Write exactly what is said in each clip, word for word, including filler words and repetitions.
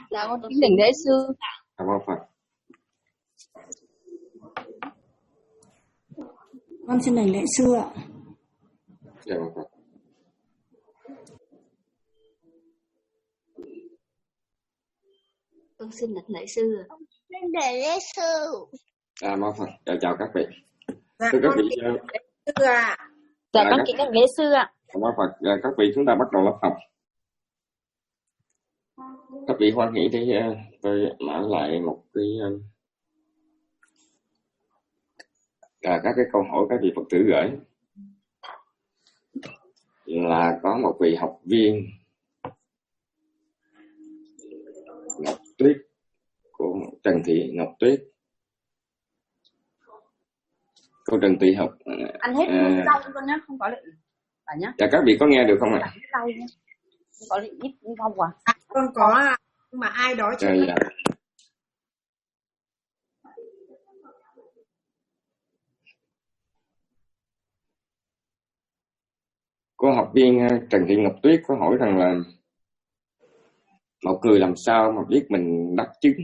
Dạ con kính đảnh lễ sư. Cảm ơn Phật. Con xin đảnh lễ sư ạ. Cảm ơn Phật. Con xin đảnh lễ sư. Xin đảnh lễ sư. Cảm ơn Phật. Chào, chào các vị. Dạ Thưa các con vị, kính đảnh lễ sư ạ. Dạ à, con các, kính đảnh lễ sư ạ. cảm ơn Phật. À, các vị, chúng ta bắt đầu lớp học. Các vị hoan hỷ thì uh, tôi mở lại một cái uh, à, các cái câu hỏi các vị Phật tử gửi. Là có một vị học viên Ngọc Tuyết của Trần Thị Ngọc Tuyết. Cô Trần Thị học Ăn hết à, rau con nhá, không có lệ cả nhá. Dạ các vị có nghe được không ạ? Ăn hết rau nhá. Không có lệ ít rau à? À, con có ạ. Nhưng mà ai đó chưa? À, dạ. Cô học viên Trần Thị Ngọc Tuyết có hỏi rằng là một người làm sao mà biết mình đắc chứng,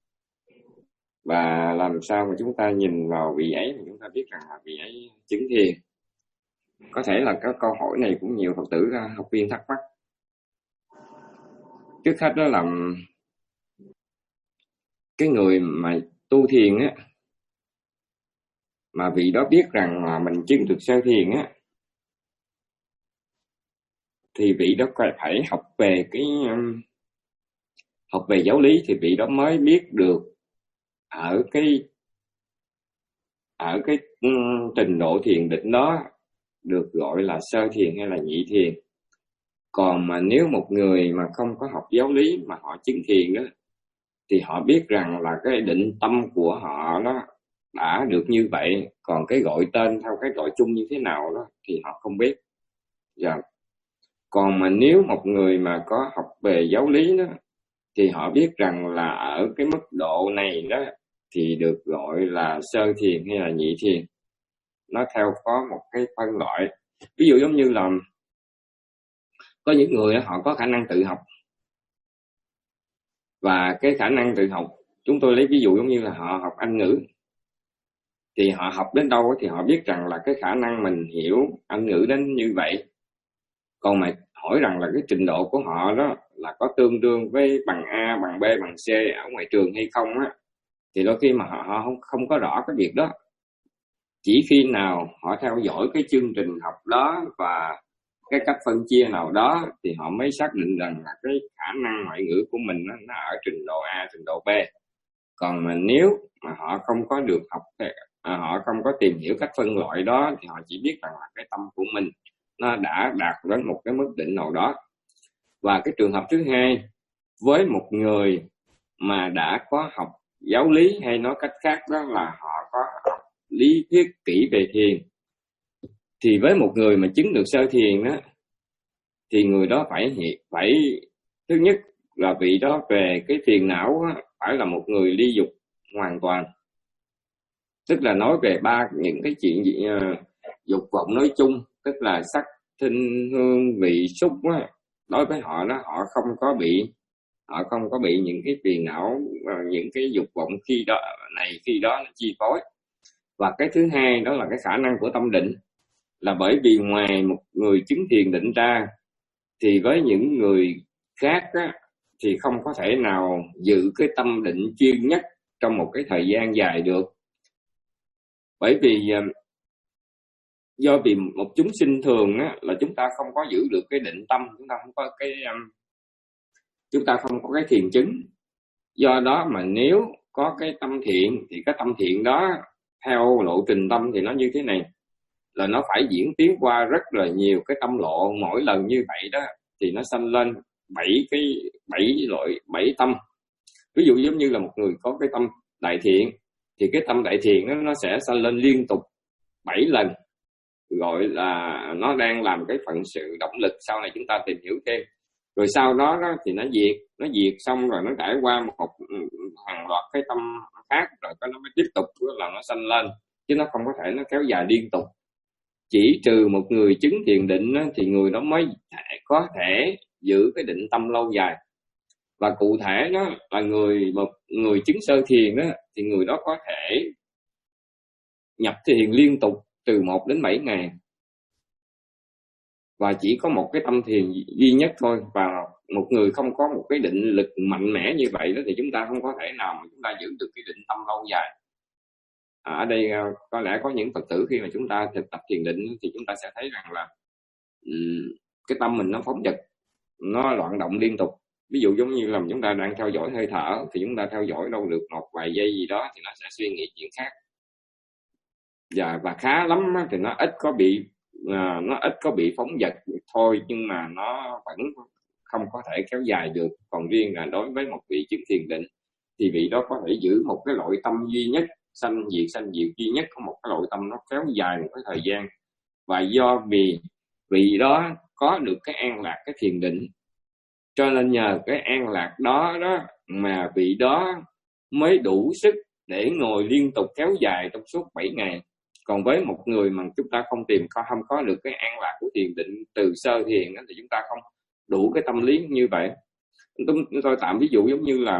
và làm sao mà chúng ta nhìn vào vị ấy mà chúng ta biết rằng là vị ấy chứng thiền. Có thể là cái câu hỏi này cũng nhiều Phật tử học viên thắc mắc. Trước hết đó là cái người mà tu thiền á, mà vị đó biết rằng là mình chứng được sơ thiền á, thì vị đó phải học về cái học về giáo lý, thì vị đó mới biết được ở cái ở cái um, trình độ thiền định đó được gọi là sơ thiền hay là nhị thiền. Còn mà nếu một người mà không có học giáo lý mà họ chứng thiền đó, thì họ biết rằng là cái định tâm của họ nó đã được như vậy, còn cái gọi tên theo cái gọi chung như thế nào đó thì họ không biết. Dạ. Còn mà nếu một người mà có học về giáo lý đó, thì họ biết rằng là ở cái mức độ này đó thì được gọi là sơ thiền hay là nhị thiền. Nó theo có một cái phân loại. Ví dụ giống như là có những người họ có khả năng tự học, và cái khả năng tự học, chúng tôi lấy ví dụ giống như là họ học Anh ngữ, thì họ học đến đâu thì họ biết rằng là cái khả năng mình hiểu Anh ngữ đến như vậy. Còn mà hỏi rằng là cái trình độ của họ đó là có tương đương với bằng A, bằng B, bằng C ở ngoài trường hay không á, thì đôi khi mà họ, họ không, không có rõ cái việc đó. Chỉ khi nào họ theo dõi cái chương trình học đó và cái cách phân chia nào đó thì họ mới xác định rằng là cái khả năng ngoại ngữ của mình nó, nó ở trình độ A, trình độ B. Còn mà nếu mà họ không có được học, à, họ không có tìm hiểu cách phân loại đó, thì họ chỉ biết rằng là cái tâm của mình nó đã đạt đến một cái mức định nào đó. Và cái trường hợp thứ hai, với một người mà đã có học giáo lý, hay nói cách khác đó là họ có học lý thuyết kỹ về thiền, thì với một người mà chứng được sơ thiền đó, thì người đó phải phải thứ nhất là vị đó về cái phiền não đó, phải là một người ly dục hoàn toàn. Tức là nói về ba những cái chuyện gì, uh, dục vọng nói chung, tức là sắc, thinh, hương, vị, xúc á, đối với họ đó, họ không có bị họ không có bị những cái phiền não, những cái dục vọng khi đó này khi đó nó chi phối. Và cái thứ hai đó là cái khả năng của tâm định, là bởi vì ngoài một người chứng thiền định ra, thì với những người khác á, thì không có thể nào giữ cái tâm định chuyên nhất trong một cái thời gian dài được. Bởi vì do vì một chúng sinh thường á, là chúng ta không có giữ được cái định tâm, chúng ta không có cái chúng ta không có cái thiền chứng. Do đó mà nếu có cái tâm thiện, thì cái tâm thiện đó theo lộ trình tâm thì nó như thế này, là nó phải diễn tiến qua rất là nhiều cái tâm lộ. Mỗi lần như vậy đó thì nó sanh lên bảy cái bảy loại bảy tâm. Ví dụ giống như là một người có cái tâm đại thiện, thì cái tâm đại thiện đó, nó sẽ sanh lên liên tục bảy lần, gọi là nó đang làm cái phận sự động lực. Sau này chúng ta tìm hiểu thêm. Rồi sau đó, đó thì nó diệt, nó diệt xong rồi nó trải qua một hàng loạt cái tâm khác, rồi nó mới tiếp tục là nó sanh lên, chứ nó không có thể nó kéo dài liên tục. Chỉ trừ một người chứng thiền định đó, thì người đó mới có thể giữ cái định tâm lâu dài. Và cụ thể đó là người một người chứng sơ thiền đó, thì người đó có thể nhập thiền liên tục từ một đến bảy ngày, và chỉ có một cái tâm thiền duy nhất thôi. Và một người không có một cái định lực mạnh mẽ như vậy đó, thì chúng ta không có thể nào mà chúng ta giữ được cái định tâm lâu dài. À, ở đây có lẽ có những Phật tử khi mà chúng ta thực tập thiền định thì chúng ta sẽ thấy rằng là um, cái tâm mình nó phóng dật, nó loạn động liên tục. Ví dụ giống như là chúng ta đang theo dõi hơi thở, thì chúng ta theo dõi đâu được một vài giây gì đó thì nó sẽ suy nghĩ chuyện khác. Và, và khá lắm thì nó ít có bị à, nó ít có bị phóng dật thôi, nhưng mà nó vẫn không có thể kéo dài được. Còn riêng là đối với một vị chứng thiền định thì vị đó có thể giữ một cái loại tâm duy nhất, sanh diệt sanh diệt duy nhất, có một cái loại tâm nó kéo dài một cái thời gian. Và do vì vị đó có được cái an lạc, cái thiền định, cho nên nhờ cái an lạc đó đó mà vị đó mới đủ sức để ngồi liên tục kéo dài trong suốt bảy ngày. Còn với một người mà chúng ta không tìm, không có được cái an lạc của thiền định từ sơ thiền đó, thì chúng ta không đủ cái tâm lý như vậy. Tôi, tôi tạm ví dụ giống như là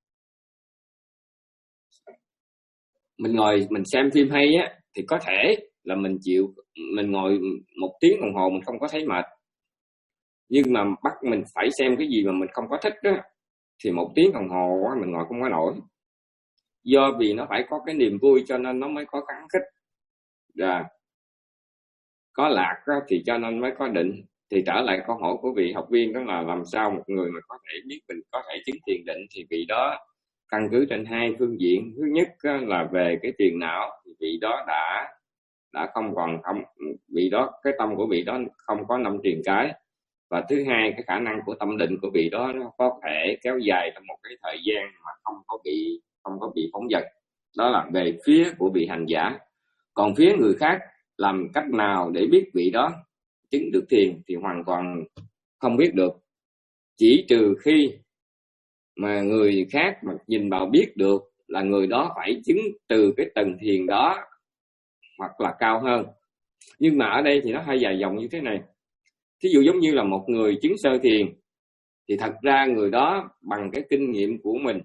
mình ngồi mình xem phim hay á, thì có thể là mình chịu, mình ngồi một tiếng đồng hồ mình không có thấy mệt. Nhưng mà bắt mình phải xem cái gì mà mình không có thích đó, thì một tiếng đồng hồ mình ngồi không có nổi. Do vì nó phải có cái niềm vui cho nên nó mới có kháng khích. Và có lạc đó, thì cho nên mới có định. Thì trở lại câu hỏi của vị học viên đó là làm sao một người mà có thể biết mình có thể chứng thiền định, thì vị đó căn cứ trên hai phương diện. Thứ nhất là về cái phiền não, thì vị đó đã đã không còn không vị đó cái tâm của vị đó không có năm triền cái. Và thứ hai, cái khả năng của tâm định của vị đó nó có thể kéo dài trong một cái thời gian mà không có bị không có bị phóng dật. Đó là về phía của vị hành giả. Còn phía người khác làm cách nào để biết vị đó chứng được thiền thì hoàn toàn không biết được. Chỉ trừ khi mà người khác mà nhìn vào biết được là người đó phải chứng từ cái tầng thiền đó hoặc là cao hơn. Nhưng mà ở đây thì nó hơi dài dòng như thế này. Thí dụ giống như là một người chứng sơ thiền, thì thật ra người đó bằng cái kinh nghiệm của mình,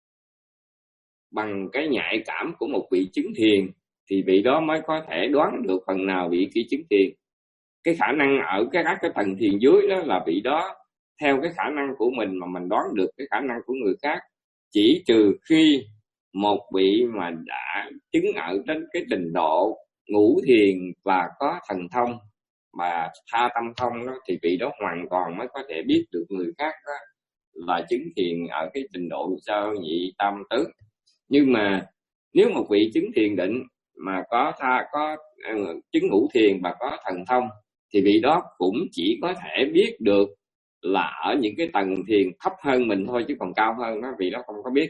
bằng cái nhạy cảm của một vị chứng thiền, thì vị đó mới có thể đoán được phần nào vị kia chứng thiền. Cái khả năng ở cái các cái tầng thiền dưới đó là vị đó theo cái khả năng của mình mà mình đoán được cái khả năng của người khác. Chỉ trừ khi một vị mà đã chứng ở đến cái trình độ ngũ thiền và có thần thông mà tha tâm thông đó, thì vị đó hoàn toàn mới có thể biết được người khác đó là chứng thiền ở cái trình độ sơ nhị tam tứ. Nhưng mà nếu một vị chứng thiền định mà có tha có uh, chứng ngũ thiền và có thần thông, thì vị đó cũng chỉ có thể biết được là ở những cái tầng thiền thấp hơn mình thôi, chứ còn cao hơn đó vị đó không có biết.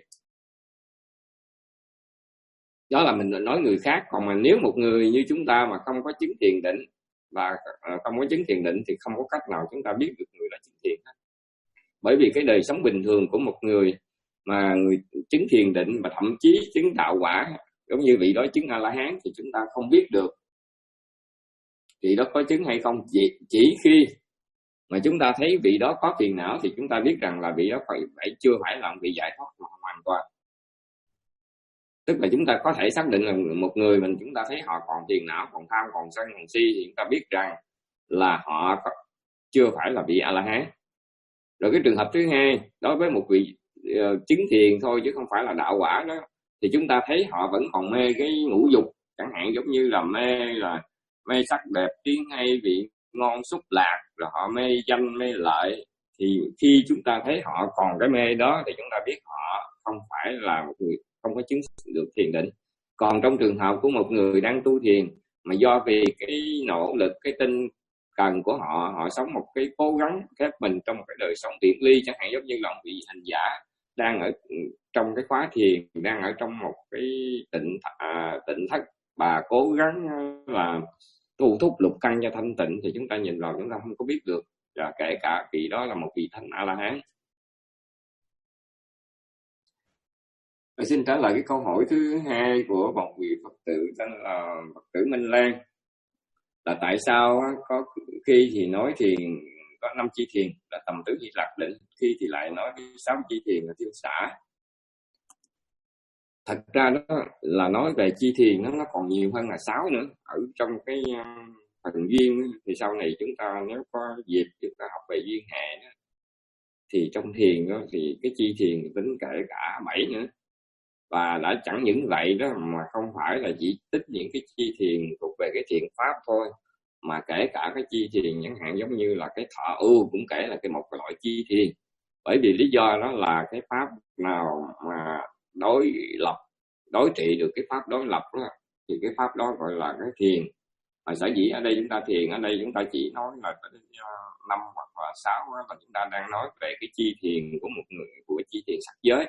Đó là mình nói người khác. Còn mà nếu một người như chúng ta mà không có chứng thiền định và không có chứng thiền định thì không có cách nào chúng ta biết được người đã chứng thiền hết. Bởi vì cái đời sống bình thường của một người mà người chứng thiền định và thậm chí chứng đạo quả, giống như vị đó chứng A-la-hán, thì chúng ta không biết được vị đó có chứng hay không. Chỉ, chỉ khi mà chúng ta thấy vị đó có phiền não thì chúng ta biết rằng là vị đó phải, phải chưa phải là vị giải thoát hoàn toàn. Tức là chúng ta có thể xác định là một người mình chúng ta thấy họ còn phiền não, còn tham, còn sân, còn si, thì chúng ta biết rằng là họ có, chưa phải là vị A-la-hán. Rồi cái trường hợp thứ hai, đối với một vị uh, chứng thiền thôi chứ không phải là đạo quả đó, thì chúng ta thấy họ vẫn còn mê cái ngũ dục, chẳng hạn giống như là mê là mê sắc đẹp, tiếng hay, vị ngon, xúc lạc, rồi họ mê danh, mê lợi. Thì khi chúng ta thấy họ còn cái mê đó thì chúng ta biết họ không phải là một người không có chứng được thiền định. Còn trong trường hợp của một người đang tu thiền mà do vì cái nỗ lực, cái tinh cần của họ, họ sống một cái cố gắng khép mình trong một cái đời sống biệt ly, chẳng hạn giống như là một vị hành giả đang ở trong cái khóa thiền, đang ở trong một cái tịnh à, tịnh thất, bà cố gắng là tu thúc lục căn cho thanh tịnh, thì chúng ta nhìn vào chúng ta không có biết được. Và kể cả vị đó là một vị thánh A-la-hán. Xin trả lời cái câu hỏi thứ hai của một vị Phật tử tên là Phật tử Minh Lan, là tại sao có khi thì nói thiền có năm chi thiền là tầm tứ hỷ lạc định, khi thì lại nói sáu chi thiền là thiên xả. Thật ra đó là nói về chi thiền nó nó còn nhiều hơn là sáu nữa. Ở trong cái um, phần duyên thì sau này chúng ta nếu có dịp chúng ta học về duyên hệ đó, thì trong thiền đó thì cái chi thiền tính kể cả bảy nữa. Và đã chẳng những vậy đó mà không phải là chỉ tích những cái chi thiền thuộc về cái thiện pháp thôi, mà kể cả cái chi thiền chẳng hạn giống như là cái thọ ưu cũng kể là cái một cái loại chi thiền. Bởi vì lý do đó là cái pháp nào mà đối lập, đối trị được cái pháp đối lập đó, thì cái pháp đó gọi là cái thiền. Mà sở dĩ ở đây chúng ta thiền, ở đây chúng ta chỉ nói là năm hoặc là sáu đó, là chúng ta đang nói về cái chi thiền của một người, của cái chi thiền sắc giới.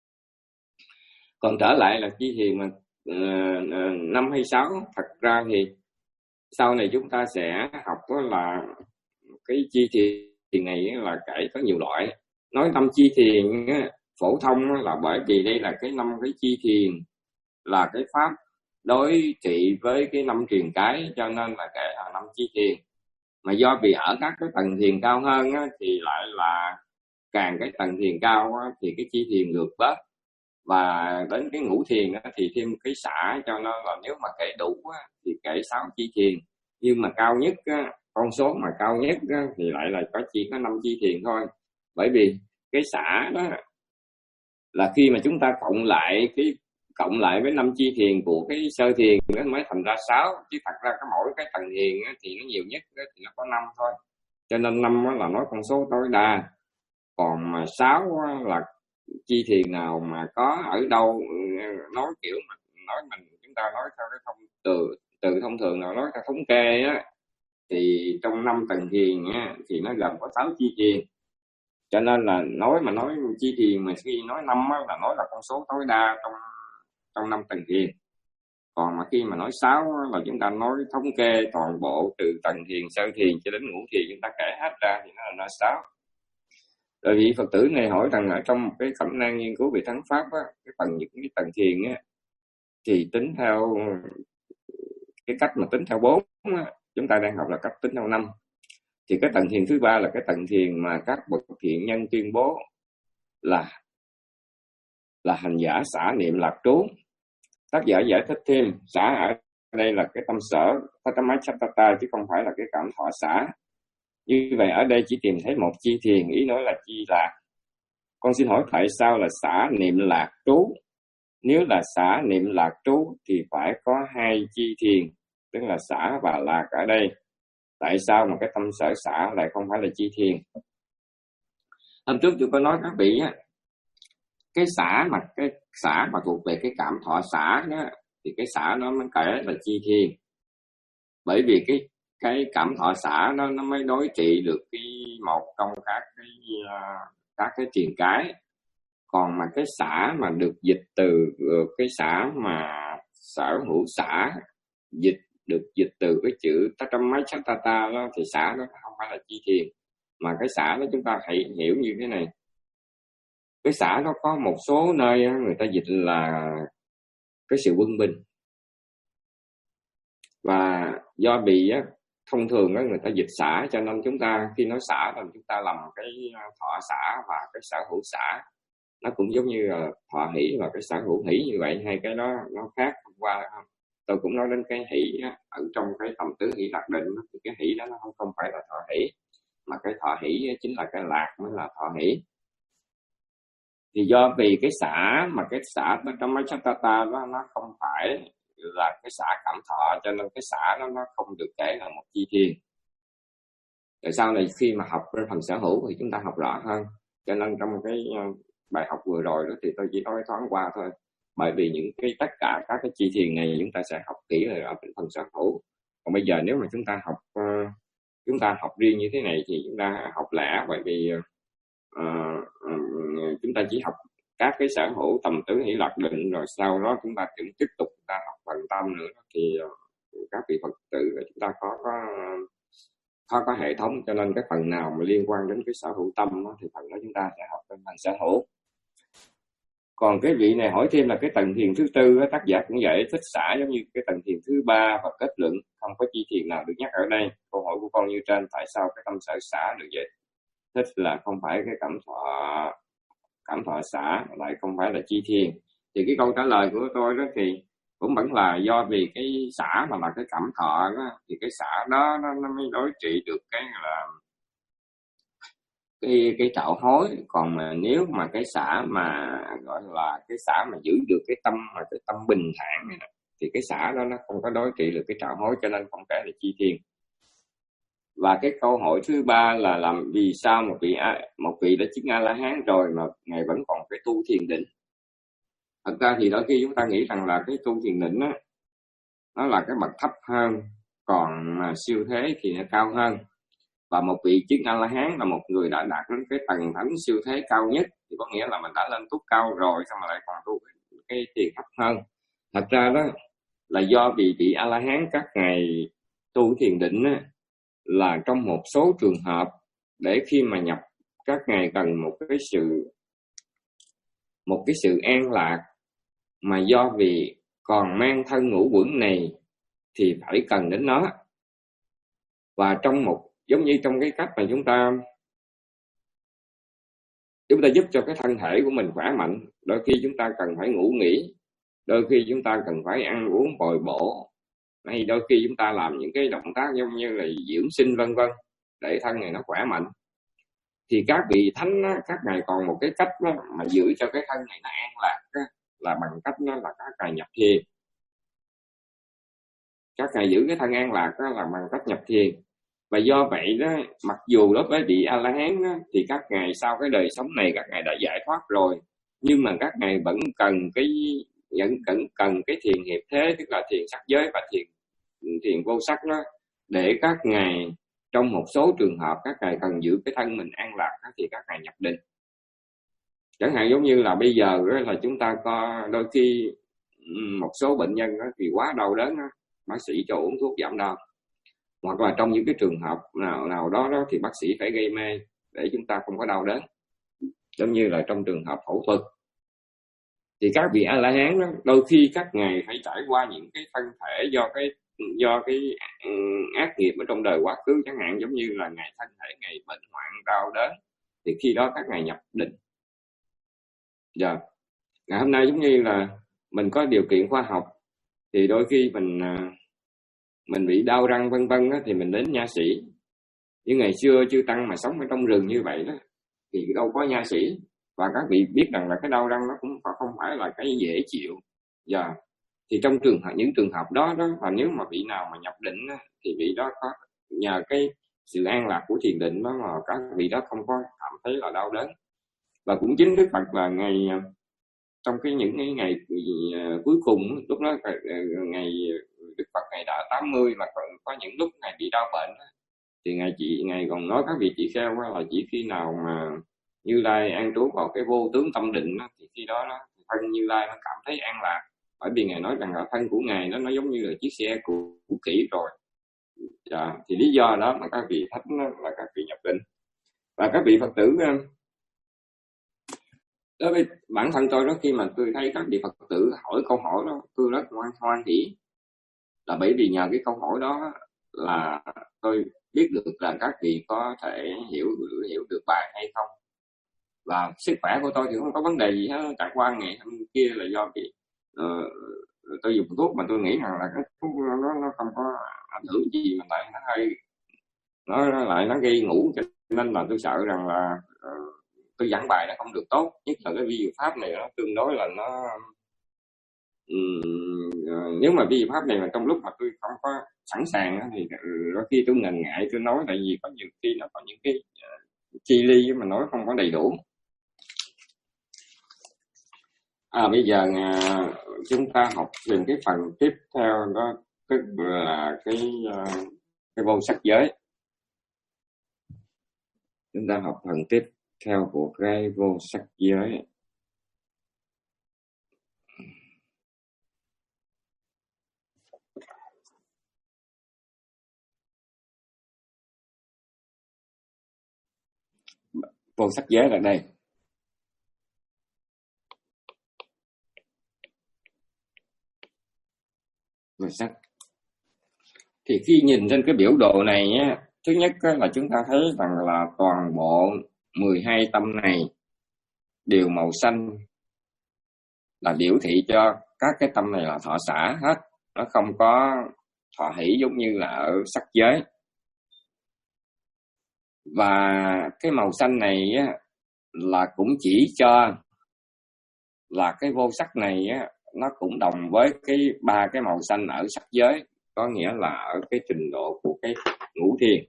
Còn trở lại là chi thiền mà uh, năm hay sáu, thật ra thì sau này chúng ta sẽ học đó là cái chi thiền này là kể có nhiều loại. Nói năm chi thiền phổ thông là bởi vì đây là cái năm cái chi thiền là cái pháp đối trị với cái năm truyền cái, cho nên là kể là năm chi thiền. Mà do vì ở các cái tầng thiền cao hơn á, thì lại là càng cái tầng thiền cao á, thì cái chi thiền ngược bớt, và đến cái ngũ thiền á, thì thêm cái xả, cho nên là nếu mà kể đủ á, thì kể sáu chi thiền. Nhưng mà cao nhất á, con số mà cao nhất á, thì lại là có chỉ có năm chi thiền thôi. Bởi vì cái xả đó là khi mà chúng ta cộng lại cái cộng lại với năm chi thiền của cái sơ thiền nó mới thành ra sáu, chứ thật ra cái mỗi cái tầng thiền á, thì nó nhiều nhất á, thì nó có năm thôi. Cho nên năm là nói con số tối đa. Còn mà sáu là chi thiền nào mà có ở đâu, nói kiểu mà nói mình chúng ta nói theo cái thông từ từ thông thường nào nói theo thống kê á, thì trong năm tầng thiền á, thì nó gồm có sáu chi thiền. Cho nên là nói mà nói chi thiền mà khi nói năm á, là nói là con số tối đa trong trong năm tầng thiền. Còn mà khi mà nói sáu là chúng ta nói thống kê toàn bộ từ tầng thiền sơ thiền cho đến ngũ thiền, chúng ta kể hết ra thì nó là nó sáu. Rồi vị Phật tử này hỏi rằng là trong một cái cẩm nang nghiên cứu về thắng pháp á, cái phần những cái tầng thiền á, thì tính theo cái cách mà tính theo bốn á, chúng ta đang học là cách tính theo năm. Thì cái tầng thiền thứ ba là cái tầng thiền mà các bậc thiện nhân tuyên bố là là hành giả xả niệm lạc trú. Tác giả giải thích thêm, xả ở đây là cái tâm sở Patamachchattata, chứ không phải là cái cảm thọ xả. Như vậy ở đây chỉ tìm thấy một chi thiền, ý nói là chi lạc. Con xin hỏi tại sao là xả niệm lạc trú? Nếu là xả niệm lạc trú thì phải có hai chi thiền, tức là xả và lạc ở đây. Tại sao mà cái tâm sở xả lại không phải là chi thiền? Hôm trước tôi có nói các vị á, cái xả mà cái xả mà thuộc về cái cảm thọ xả đó, thì cái xả nó mới kể là chi thiền. Bởi vì cái cái cảm thọ xả nó nó mới đối trị được cái một trong các cái các cái truyền cái. Còn mà cái xả mà được dịch từ cái xả mà sở hữu xả, dịch được dịch từ cái chữ Tatamachchattata đó, thì xả nó không phải là chi thiền. Mà cái xả đó chúng ta hãy hiểu như thế này. Cái xả nó có một số nơi người ta dịch là cái sự quân bình. Và do bị thông thường người ta dịch xả, cho nên chúng ta khi nói xả thì chúng ta làm cái thọ xả và cái sở hữu xả. Nó cũng giống như là thọ hỷ và cái sở hữu hỷ như vậy, hai cái đó nó khác. Hôm qua tôi cũng nói đến cái hỷ á, ở trong cái tầm tứ hỷ lạc định thì cái hỷ đó nó không, không phải là thọ hỷ, mà cái thọ hỷ chính là cái lạc mới là thọ hỷ. Thì do vì cái xả mà cái xả trong mấy chattata đó nó không phải là cái xả cảm thọ, cho nên cái xả đó nó không được kể là một chi thiền. Tại sau này khi mà học phần sở hữu thì chúng ta học rõ hơn. Cho nên trong cái bài học vừa rồi đó thì tôi chỉ nói thoáng qua thôi. Bởi vì những cái tất cả các cái chi thiền này chúng ta sẽ học kỹ ở phần sở hữu. Còn bây giờ nếu mà chúng ta học uh, chúng ta học riêng như thế này thì chúng ta học lẻ, bởi vì uh, uh, chúng ta chỉ học các cái sở hữu tầm tứ hỷ lạc định, rồi sau đó chúng ta cũng tiếp tục chúng ta học phần tâm nữa. Thì uh, các vị Phật tử chúng ta có có có có hệ thống, cho nên cái phần nào mà liên quan đến cái sở hữu tâm đó, thì phần đó chúng ta sẽ học bên phần sở hữu. Còn cái vị này hỏi thêm là cái tầng thiền thứ tư, tác giả cũng vậy, thích xả giống như cái tầng thiền thứ ba và kết luận, không có chi thiền nào được nhắc ở đây. Câu hỏi của con như trên, tại sao cái tâm sở xả được vậy? Thích là không phải cái cảm thọ, cảm thọ xả lại không phải là chi thiền. Thì cái câu trả lời của tôi đó thì cũng vẫn là do vì cái xả mà là cái cảm thọ đó, thì cái xả đó nó, nó mới đối trị được cái là cái cái trạo hối. Còn mà nếu mà cái xả mà gọi là cái xả mà giữ được cái tâm mà cái tâm bình thản này, thì cái xả đó nó không có đối trị được cái trạo hối, cho nên không kể là chi thiền. Và cái câu hỏi thứ ba là làm vì sao một vị một vị đã chứng A La Hán rồi mà ngài vẫn còn cái tu thiền định? Thật ra thì đôi khi chúng ta nghĩ rằng là cái tu thiền định đó, nó là cái bậc thấp hơn, còn mà siêu thế thì nó cao hơn. Và một vị chứng A La Hán là một người đã đạt đến cái tầng thánh siêu thế cao nhất, thì có nghĩa là mình đã lên túc cao rồi, sao mà lại còn tu cái, cái thiền thấp hơn. Thật ra đó là do vì vị A La Hán các ngài tu thiền định đó, là trong một số trường hợp để khi mà nhập các ngài cần một cái sự một cái sự an lạc, mà do vì còn mang thân ngũ quẩn này thì phải cần đến nó. Và trong một giống như trong cái cách mà chúng ta chúng ta giúp cho cái thân thể của mình khỏe mạnh, đôi khi chúng ta cần phải ngủ nghỉ, đôi khi chúng ta cần phải ăn uống bồi bổ, hay đôi khi chúng ta làm những cái động tác giống như là dưỡng sinh vân vân để thân này nó khỏe mạnh. Thì các vị thánh á, các ngài còn một cái cách đó, mà giữ cho cái thân này nó an lạc á, là bằng cách đó là các ngài nhập thiền. Các ngài giữ cái thân an lạc đó là bằng cách nhập thiền. Và do vậy đó, mặc dù đối với vị A La Hán đó, thì các ngài sau cái đời sống này các ngài đã giải thoát rồi, nhưng mà các ngài vẫn cần cái vẫn cần cần cái thiền hiệp thế, tức là thiền sắc giới và thiền thiền vô sắc đó, để các ngài trong một số trường hợp các ngài cần giữ cái thân mình an lạc đó, thì các ngài nhập định. Chẳng hạn giống như là bây giờ đó, là chúng ta có đôi khi một số bệnh nhân đó, thì quá đau đớn đó, bác sĩ cho uống thuốc giảm đau, hoặc là trong những cái trường hợp nào nào đó, đó thì bác sĩ phải gây mê để chúng ta không có đau đớn, giống như là trong trường hợp phẫu thuật. Thì các vị A La Hán đó, đôi khi các ngài phải trải qua những cái thân thể do cái do cái ác nghiệp ở trong đời quá khứ, chẳng hạn giống như là ngày thân thể ngày bệnh hoạn đau đớn, thì khi đó các ngài nhập định. Giờ yeah. Ngày hôm nay giống như là mình có điều kiện khoa học, thì đôi khi mình mình bị đau răng vân vân thì mình đến nha sĩ. Nhưng ngày xưa chư tăng mà sống ở trong rừng như vậy đó thì đâu có nha sĩ, và các vị biết rằng là cái đau răng nó cũng không phải là cái dễ chịu. Giờ yeah. Thì trong trường hợp những trường hợp đó đó là nếu mà vị nào mà nhập định đó, thì vị đó có nhờ cái sự an lạc của thiền định đó mà các vị đó không có cảm thấy là đau đớn. Và cũng chính Đức Phật là ngày trong cái những cái ngày cuối cùng, lúc đó ngày Đức Phật ngày đã tám mươi, mà còn có những lúc ngày bị đau bệnh, thì ngài chị ngài còn nói các vị chị kheo là chỉ khi nào mà Như Lai an trú vào cái vô tướng tâm định đó, thì khi đó, đó thân Như Lai nó cảm thấy an lạc. Bởi vì ngài nói rằng là thân của ngài nó nó giống như là chiếc xe cũ kỹ rồi. Dạ, thì lý do đó mà các vị thánh là các vị nhập định. Và các vị Phật tử, đối với bản thân tôi đó, khi mà tôi thấy các vị Phật tử hỏi câu hỏi đó, tôi rất hoan hoan hỉ, là bởi vì nhờ cái câu hỏi đó là tôi biết được là các vị có thể hiểu hiểu được bài hay không. Và sức khỏe của tôi thì không có vấn đề gì hết, chẳng qua ngày hôm kia là do vì uh, tôi dùng thuốc mà tôi nghĩ rằng là cái thuốc nó nó không có ảnh hưởng gì, mà lại nó hơi nó, nó lại nó gây ngủ, cho nên là tôi sợ rằng là uh, tôi giảng bài nó không được tốt. Nhất là cái vi diệu pháp này nó tương đối là nó um, uh, nếu mà vi diệu pháp này mà trong lúc mà tôi không có sẵn sàng thì đôi khi tôi ngần ngại tôi nói, tại vì có nhiều khi nó có những cái uh, chi ly mà nói không có đầy đủ. À, bây giờ à, chúng ta học đến cái phần tiếp theo đó, tức là cái cái vô sắc giới. Chúng ta học phần tiếp theo của cái vô sắc giới. Vô sắc giới là đây. về sắc. Thì khi nhìn trên cái biểu đồ này á, thứ nhất là chúng ta thấy rằng là toàn bộ mười hai tâm này đều màu xanh, là biểu thị cho các cái tâm này là thọ xả hết, nó không có thọ hỷ giống như là ở sắc giới. Và cái màu xanh này á, là cũng chỉ cho là cái vô sắc này á, nó cũng đồng với cái ba cái màu xanh ở sắc giới, có nghĩa là ở cái trình độ của cái ngũ thiền.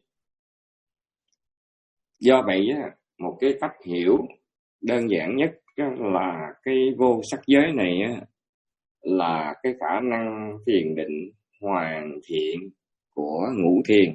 Do vậy á, một cái cách hiểu đơn giản nhất là cái vô sắc giới này á, là cái khả năng thiền định hoàn thiện của ngũ thiền.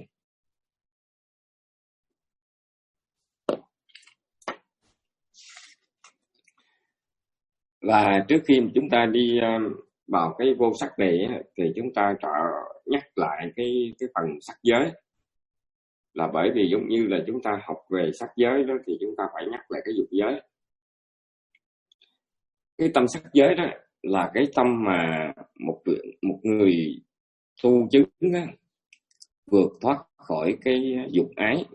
Và trước khi chúng ta đi vào cái vô sắc này thì chúng ta trợ nhắc lại cái cái phần sắc giới, là bởi vì giống như là chúng ta học về sắc giới đó thì chúng ta phải nhắc lại cái dục giới. Cái tâm sắc giới đó là cái tâm mà một một người tu chứng đó, vượt thoát khỏi cái dục ái,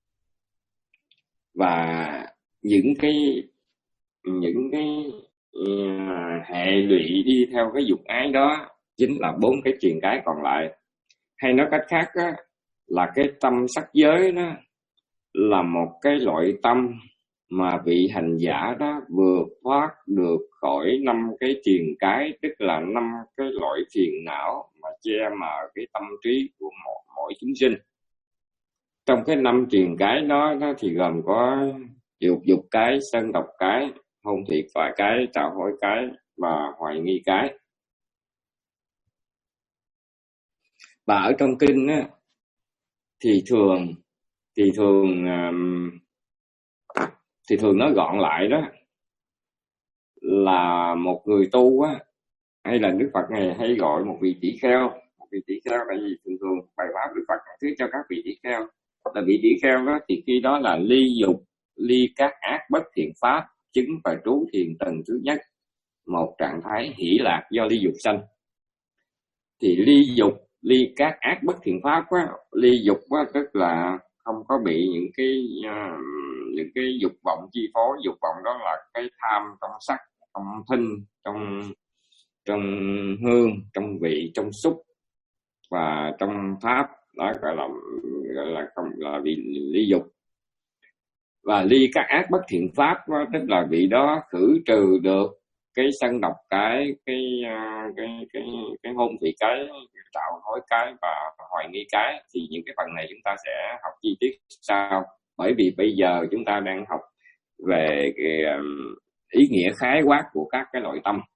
và những cái những cái uh, hệ lụy đi theo cái dục ái đó chính là bốn cái truyền cái còn lại. Hay nói cách khác đó, là cái tâm sắc giới đó là một cái loại tâm mà vị hành giả đó vượt thoát được khỏi năm cái truyền cái, tức là năm cái loại phiền não mà che mờ cái tâm trí của mỗi, mỗi chúng sinh. Trong cái năm truyền cái đó, đó thì gồm có dục dục cái, sân độc cái, hôn thiệt vài cái, tạo hối cái và hoài nghi cái. Và ở trong kinh á, thì thường thì thường thì thường nói gọn lại đó là một người tu á, hay là Đức Phật này hay gọi một vị tỷ kheo, một vị tỷ kheo, tại vì thường thường bài pháp Đức Phật thuyết cho các vị tỷ kheo là vị tỷ kheo đó thì khi đó là ly dục, ly các ác bất thiện pháp, chứng và trú thiền tầng thứ nhất, một trạng thái hỷ lạc do ly dục sanh. Thì ly dục, ly các ác bất thiện pháp á, ly dục á, tức là không có bị những cái uh, những cái dục vọng chi phối. Dục vọng đó là cái tham trong sắc, trong thinh, trong trong hương, trong vị, trong xúc và trong pháp, đó gọi là gọi là không là bị ly dục. Và ly các ác bất thiện pháp đó, tức là vị đó khử trừ được cái sân độc cái, cái cái cái cái hôn thị cái, tạo hối cái và hoài nghi cái. Thì những cái phần này chúng ta sẽ học chi tiết sau, bởi vì bây giờ chúng ta đang học về cái ý nghĩa khái quát của các cái loại tâm.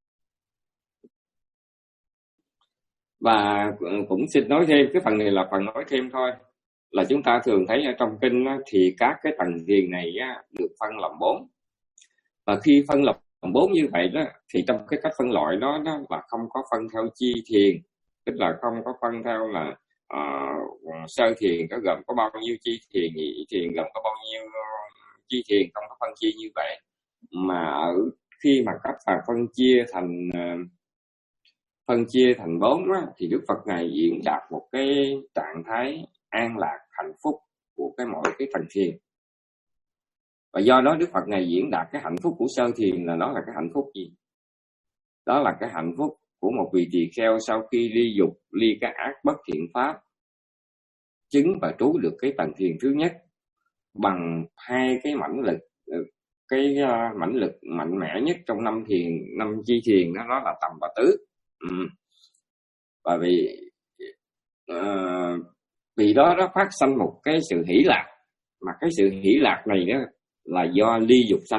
Và cũng xin nói thêm, cái phần này là phần nói thêm thôi, là chúng ta thường thấy ở trong kinh á, thì các cái tầng thiền này á, được phân làm bốn. Và khi phân làm bốn như vậy đó, thì trong cái cách phân loại đó, đó là không có phân theo chi thiền, tức là không có phân theo là uh, sơ thiền có gồm có bao nhiêu chi thiền, nhị thiền gồm có bao nhiêu chi thiền, không có phân chia như vậy. Mà ở khi mà cách là phân chia thành uh, phân chia thành bốn đó, thì Đức Phật này diễn đạt một cái trạng thái an lạc, hạnh phúc của cái mỗi cái tầng thiền. Và do đó Đức Phật này diễn đạt cái hạnh phúc của sơ thiền là đó là cái hạnh phúc gì? Đó là cái hạnh phúc của một vị tỳ kheo sau khi ly dục, ly các ác bất thiện pháp, chứng và trú được cái tầng thiền thứ nhất bằng hai cái mãnh lực, cái uh, mãnh lực mạnh mẽ nhất trong năm thiền, năm chi thiền đó, đó là tầm và tứ. Ừ. Và vì uh, vì đó nó phát sanh một cái sự hỷ lạc, mà cái sự hỷ lạc này đó là do ly dục sanh.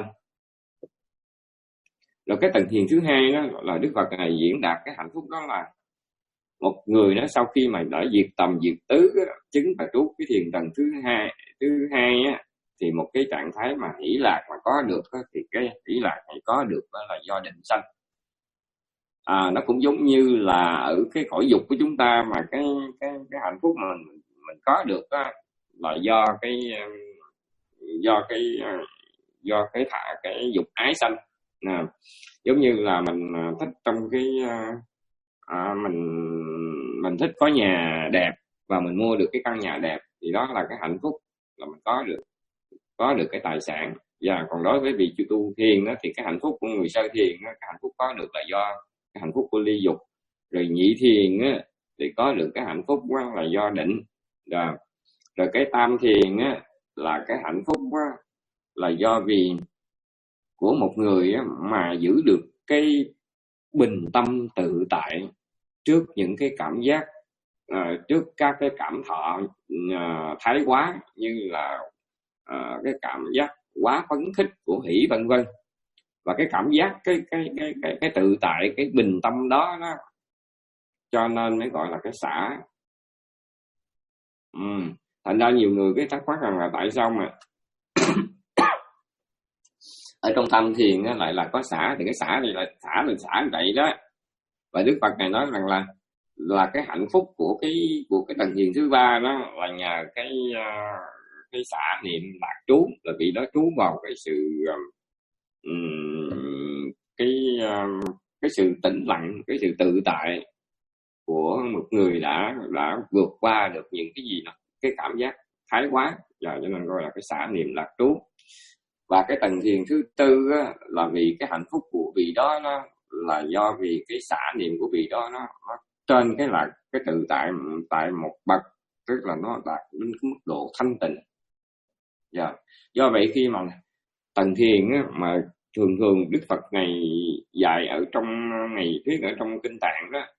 Rồi cái tầng thiền thứ hai đó là Đức Phật này diễn đạt cái hạnh phúc, đó là một người đó sau khi mà đã diệt tầm diệt tứ đó, chứng và trú cái thiền tầng thứ hai thứ hai á, thì một cái trạng thái mà hỷ lạc mà có được đó, thì cái hỷ lạc này có được đó là do định sanh. À, nó cũng giống như là ở cái cõi dục của chúng ta, mà cái cái cái hạnh phúc mà mình mình có được đó, là do cái do cái do cái thả cái dục ái sanh. À, giống như là mình thích trong cái à, mình mình thích có nhà đẹp và mình mua được cái căn nhà đẹp, thì đó là cái hạnh phúc, là mình có được có được cái tài sản. Và còn đối với vị tu thiền đó, thì cái hạnh phúc của người sơ thiền đó, cái hạnh phúc có được là do cái hạnh phúc của ly dục. Rồi nhị thiền á, thì có được cái hạnh phúc đó là do định. Rồi, rồi cái tam thiền á, là cái hạnh phúc đó, là do vì của một người á, mà giữ được cái bình tâm tự tại trước những cái cảm giác, uh, trước các cái cảm thọ uh, thái quá, như là uh, cái cảm giác quá phấn khích của hỷ vân vân. Và cái cảm giác cái cái cái cái cái tự tại, cái bình tâm đó, đó cho nên mới gọi là cái xả. Ừ. Thành ra nhiều người cái thắc mắc rằng là tại sao mà ở trong tâm thiền á, lại là có xả, thì cái xả này là xả là xả vậy đó. Và Đức Phật này nói rằng là là cái hạnh phúc của cái của cái tầng thiền thứ ba đó là nhờ cái cái xả niệm lạc trú, là vì đó trú vào cái sự um, cái um, cái sự tĩnh lặng, cái sự tự tại của một người đã đã vượt qua được những cái gì đó, cái cảm giác thái quá, và cho nên gọi là cái xả niệm lạc trú. Và cái tầng thiền thứ tư á, là vì cái hạnh phúc của vị đó nó là do vì cái xả niệm của vị đó nó, nó trên cái là cái tự tại tại một bậc, tức là nó đạt đến cái mức độ thanh tịnh. Yeah. Do vậy khi mà tầng thiền á, mà thường thường Đức Phật này dạy ở trong ngày thuyết ở trong kinh Tạng đó,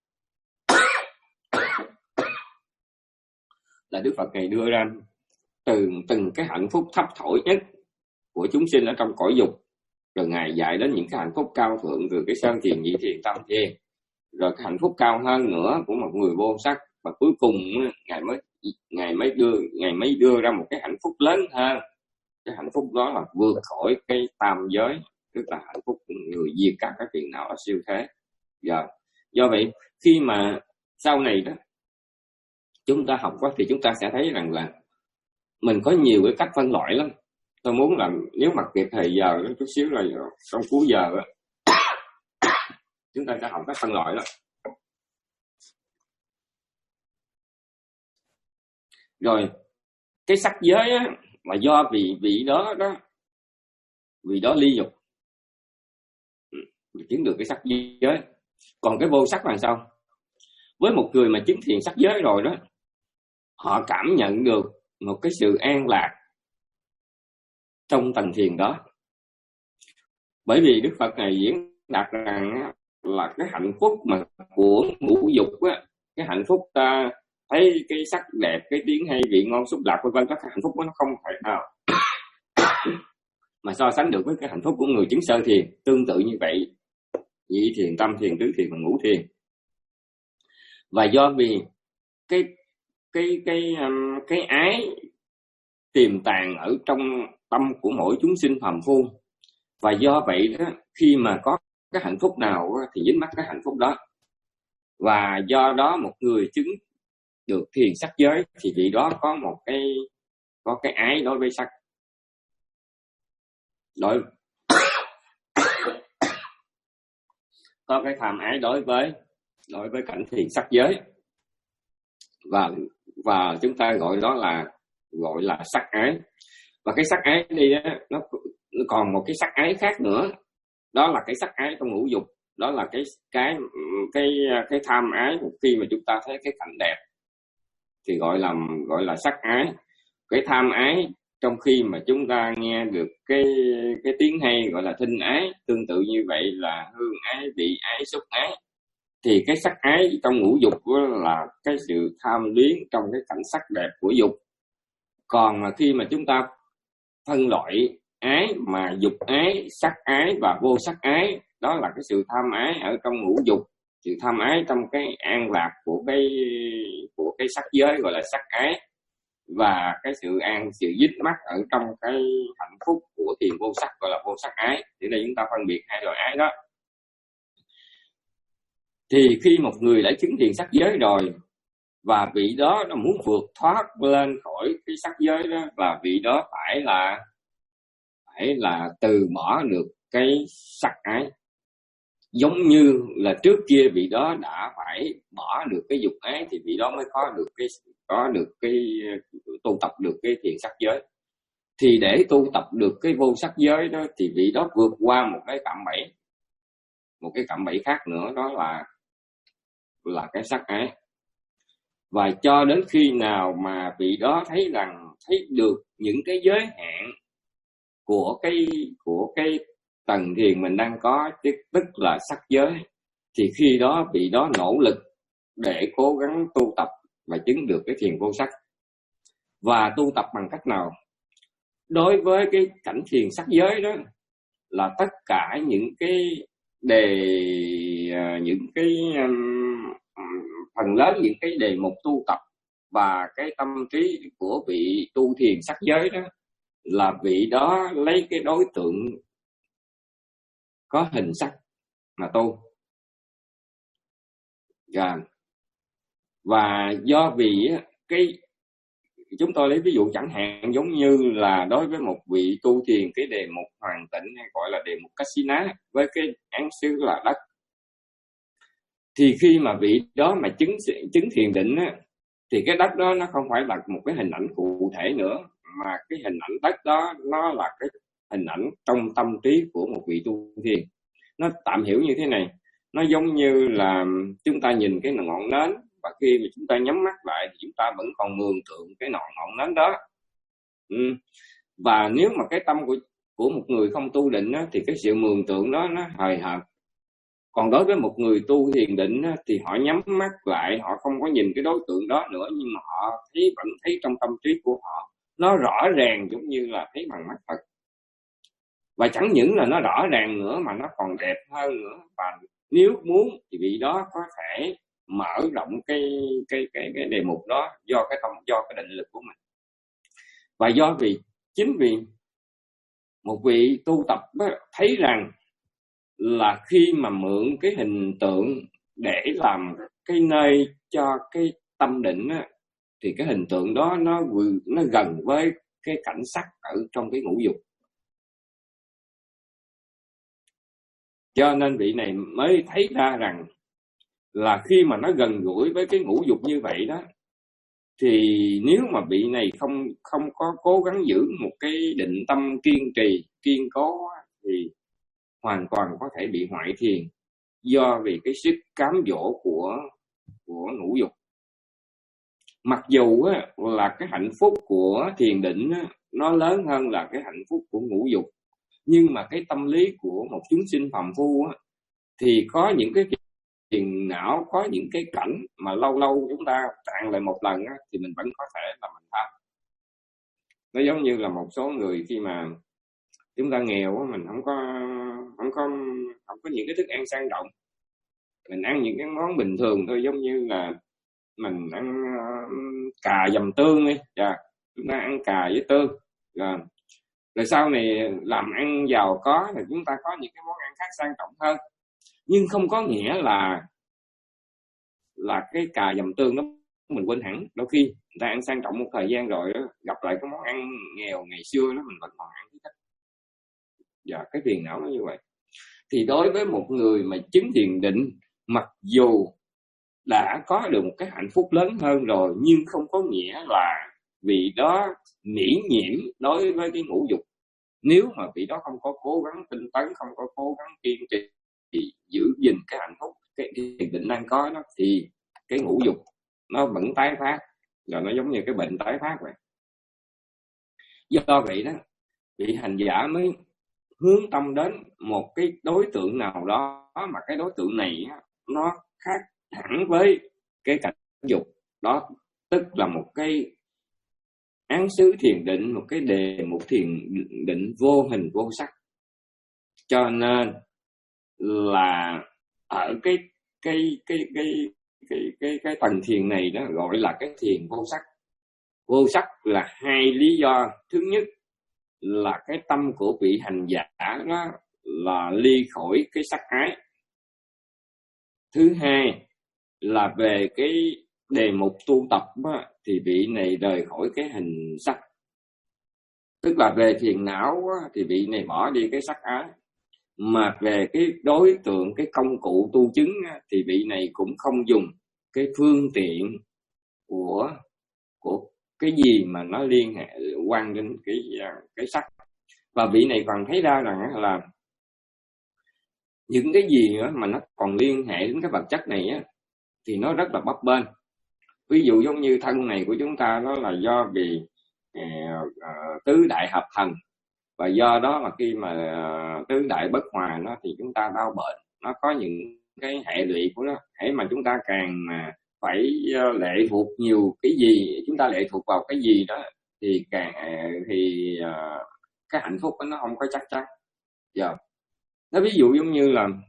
là Đức Phật này đưa ra từng từng cái hạnh phúc thấp thổi nhất của chúng sinh ở trong cõi dục, rồi Ngài dạy đến những cái hạnh phúc cao thượng từ cái sơ thiền, nhị thiền, tam thiền, rồi cái hạnh phúc cao hơn nữa của một người vô sắc, và cuối cùng Ngài mới Ngài mới đưa Ngài mới đưa ra một cái hạnh phúc lớn hơn. Cái hạnh phúc đó là vượt khỏi cái tam giới, tức là hạnh phúc người diệt các cái phiền não ở siêu thế. Giờ do vậy khi mà sau này đó chúng ta học quá thì chúng ta sẽ thấy rằng là mình có nhiều cái cách phân loại lắm. Tôi muốn là nếu mà kịp thời giờ chút xíu là trong cuối giờ đó, chúng ta sẽ học cách phân loại đó. Rồi cái sắc giới á, là do vì vị đó đó vì đó ly dục chứng được cái sắc giới. Còn cái vô sắc là sao? Với một người mà chứng thiền sắc giới rồi đó, họ cảm nhận được một cái sự an lạc trong tầng thiền đó. Bởi vì Đức Phật này diễn đạt rằng là cái hạnh phúc mà của ngũ dục á, cái hạnh phúc ta thấy cái sắc đẹp, cái tiếng hay, vị ngon, xúc lạc vân vân, các hạnh phúc đó nó không thể nào mà so sánh được với cái hạnh phúc của người chứng sơ thiền. Tương tự như vậy, nhị thiền, tam thiền, tứ thiền và ngũ thiền. Và do vì cái cái cái um, cái ái tiềm tàng ở trong tâm của mỗi chúng sinh phàm phu, và do vậy đó, khi mà có cái hạnh phúc nào đó, thì dính mắc cái hạnh phúc đó. Và do đó một người chứng được thiền sắc giới thì vị đó có một cái có cái ái đối với sắc, đối có cái tham ái đối với đối với cảnh thiền sắc giới, và và chúng ta gọi đó là gọi là sắc ái. Và cái sắc ái đi á, nó còn một cái sắc ái khác nữa, đó là cái sắc ái trong ngũ dục, đó là cái cái cái cái tham ái khi mà chúng ta thấy cái cảnh đẹp thì gọi là gọi là sắc ái. Cái tham ái trong khi mà chúng ta nghe được cái cái tiếng hay gọi là thinh ái, tương tự như vậy là hương ái, vị ái, xúc ái. Thì cái sắc ái trong ngũ dục là cái sự tham luyến trong cái cảnh sắc đẹp của dục. Còn mà khi mà chúng ta phân loại ái mà dục ái, sắc ái và vô sắc ái, đó là cái sự tham ái ở trong ngũ dục, sự tham ái trong cái an lạc của cái của cái sắc giới gọi là sắc ái, và cái sự an sự dính mắc ở trong cái hạnh phúc của thiền vô sắc gọi là vô sắc ái. Thì đây chúng ta phân biệt hai loại ái đó. Thì khi một người đã chứng thiền sắc giới rồi, và vị đó nó muốn vượt thoát lên khỏi cái sắc giới đó, và vị đó phải là phải là từ bỏ được cái sắc ái. giống như là trước kia vị đó đã phải bỏ được cái dục ái thì vị đó mới có được cái có được cái tu tập được cái thiền sắc giới. Thì để tu tập được cái vô sắc giới đó thì vị đó vượt qua một cái cạm bẫy, một cái cạm bẫy khác nữa, đó là là cái sắc ái. Và cho đến khi nào mà vị đó thấy rằng thấy được những cái giới hạn của cái của cái tầng thiền mình đang có, tức, tức là sắc giới, thì khi đó vị đó nỗ lực để cố gắng tu tập và chứng được cái thiền vô sắc. Và tu tập bằng cách nào? Đối với cái cảnh thiền sắc giới đó là tất cả những cái đề những cái um, phần lớn những cái đề mục tu tập và cái tâm trí của vị tu thiền sắc giới đó là vị đó lấy cái đối tượng có hình sắc mà tu. Và do vì cái chúng tôi lấy ví dụ chẳng hạn giống như là đối với một vị tu thiền cái đề mục hoàn tịnh hay gọi là đề mục Kasina với cái án xứ là đất, thì khi mà vị đó mà chứng chứng thiền định á, thì cái đất đó nó không phải là một cái hình ảnh cụ thể nữa, mà cái hình ảnh đất đó nó là cái hình ảnh trong tâm trí của một vị tu thiền. Nó tạm hiểu như thế này, nó giống như là chúng ta nhìn cái ngọn nến, và khi mà chúng ta nhắm mắt lại thì chúng ta vẫn còn mường tượng cái ngọn ngọn nến đó. Ừ. Và nếu mà cái tâm của của một người không tu định á, thì cái sự mường tượng đó nó hời hợt. Còn đối với một người tu thiền định á, thì họ nhắm mắt lại, họ không có nhìn cái đối tượng đó nữa, nhưng mà họ thấy vẫn thấy trong tâm trí của họ nó rõ ràng giống như là thấy bằng mắt thật. Và chẳng những là nó rõ ràng nữa mà nó còn đẹp hơn nữa. Và nếu muốn thì vị đó có thể mở rộng cái cái cái cái đề mục đó do cái tâm do cái định lực của mình. Và do vì chính vì một vị tu tập thấy rằng là khi mà mượn cái hình tượng để làm cái nơi cho cái tâm định á, thì cái hình tượng đó nó nó gần với cái cảnh sắc ở trong cái ngũ dục. Cho nên vị này mới thấy ra rằng là khi mà nó gần gũi với cái ngũ dục như vậy đó, thì nếu mà vị này không không có cố gắng giữ một cái định tâm kiên trì, kiên cố thì hoàn toàn có thể bị hoại thiền do vì cái sức cám dỗ của của ngũ dục. Mặc dù á, là cái hạnh phúc của thiền định á, nó lớn hơn là cái hạnh phúc của ngũ dục, nhưng mà cái tâm lý của một chúng sinh phàm phu á, thì có những cái phiền não, có những cái cảnh mà lâu lâu chúng ta trạng lại một lần á, thì mình vẫn có thể là mình tham. Nó giống như là một số người khi mà chúng ta nghèo á, mình không có không có không có những cái thức ăn sang trọng, mình ăn những cái món bình thường thôi, giống như là mình ăn uh, cà dầm tương đi, yeah. Chúng ta ăn cà với tương, rồi. rồi sau này làm ăn giàu có thì chúng ta có những cái món ăn khác sang trọng hơn, nhưng không có nghĩa là là cái cà dầm tương đó mình quên hẳn. Đôi khi người ta ăn sang trọng một thời gian rồi đó, gặp lại cái món ăn nghèo ngày xưa đó mình vẫn còn ăn cái thích. Dạ, cái phiền não nó như vậy. Thì đối với một người mà chứng thiền định, mặc dù đã có được một cái hạnh phúc lớn hơn rồi, nhưng không có nghĩa là vị đó miễn nhiễm đối với cái ngũ dục. Nếu mà vị đó không có cố gắng tinh tấn, không có cố gắng kiên trì thì giữ gìn cái hạnh phúc, cái thiền định đang có đó, thì cái ngũ dục nó vẫn tái phát, rồi nó giống như cái bệnh tái phát vậy. Do vậy đó, vị hành giả mới hướng tâm đến một cái đối tượng nào đó, mà cái đối tượng này nó khác hẳn với cái cảnh dục đó, tức là một cái án xứ thiền định, một cái đề một thiền định vô hình vô sắc. Cho nên là ở cái cái cái cái cái cái cái tầng thiền này đó gọi là cái thiền vô sắc. Vô sắc là hai lý do. Thứ nhất là cái tâm của vị hành giả đó là ly khỏi cái sắc ái. Thứ hai là về cái đề mục tu tập á, thì vị này rời khỏi cái hình sắc. Tức là về thiền não á, thì vị này bỏ đi cái sắc ái. Mà về cái đối tượng, cái công cụ tu chứng á, thì vị này cũng không dùng cái phương tiện của của cái gì mà nó liên hệ quan đến cái cái sắc. Và vị này còn thấy ra rằng là những cái gì nữa mà nó còn liên hệ đến cái vật chất này á, thì nó rất là bấp bênh. Ví dụ giống như thân này của chúng ta đó là do vì uh, uh, tứ đại hợp thành, và do đó mà khi mà uh, tứ đại bất hòa nó thì chúng ta đau bệnh, nó có những cái hệ lụy của nó. Hễ mà chúng ta càng mà phải uh, lệ thuộc nhiều cái gì, chúng ta lệ thuộc vào cái gì đó thì càng uh, thì uh, cái hạnh phúc đó nó không có chắc chắn. Giờ nó ví dụ giống như là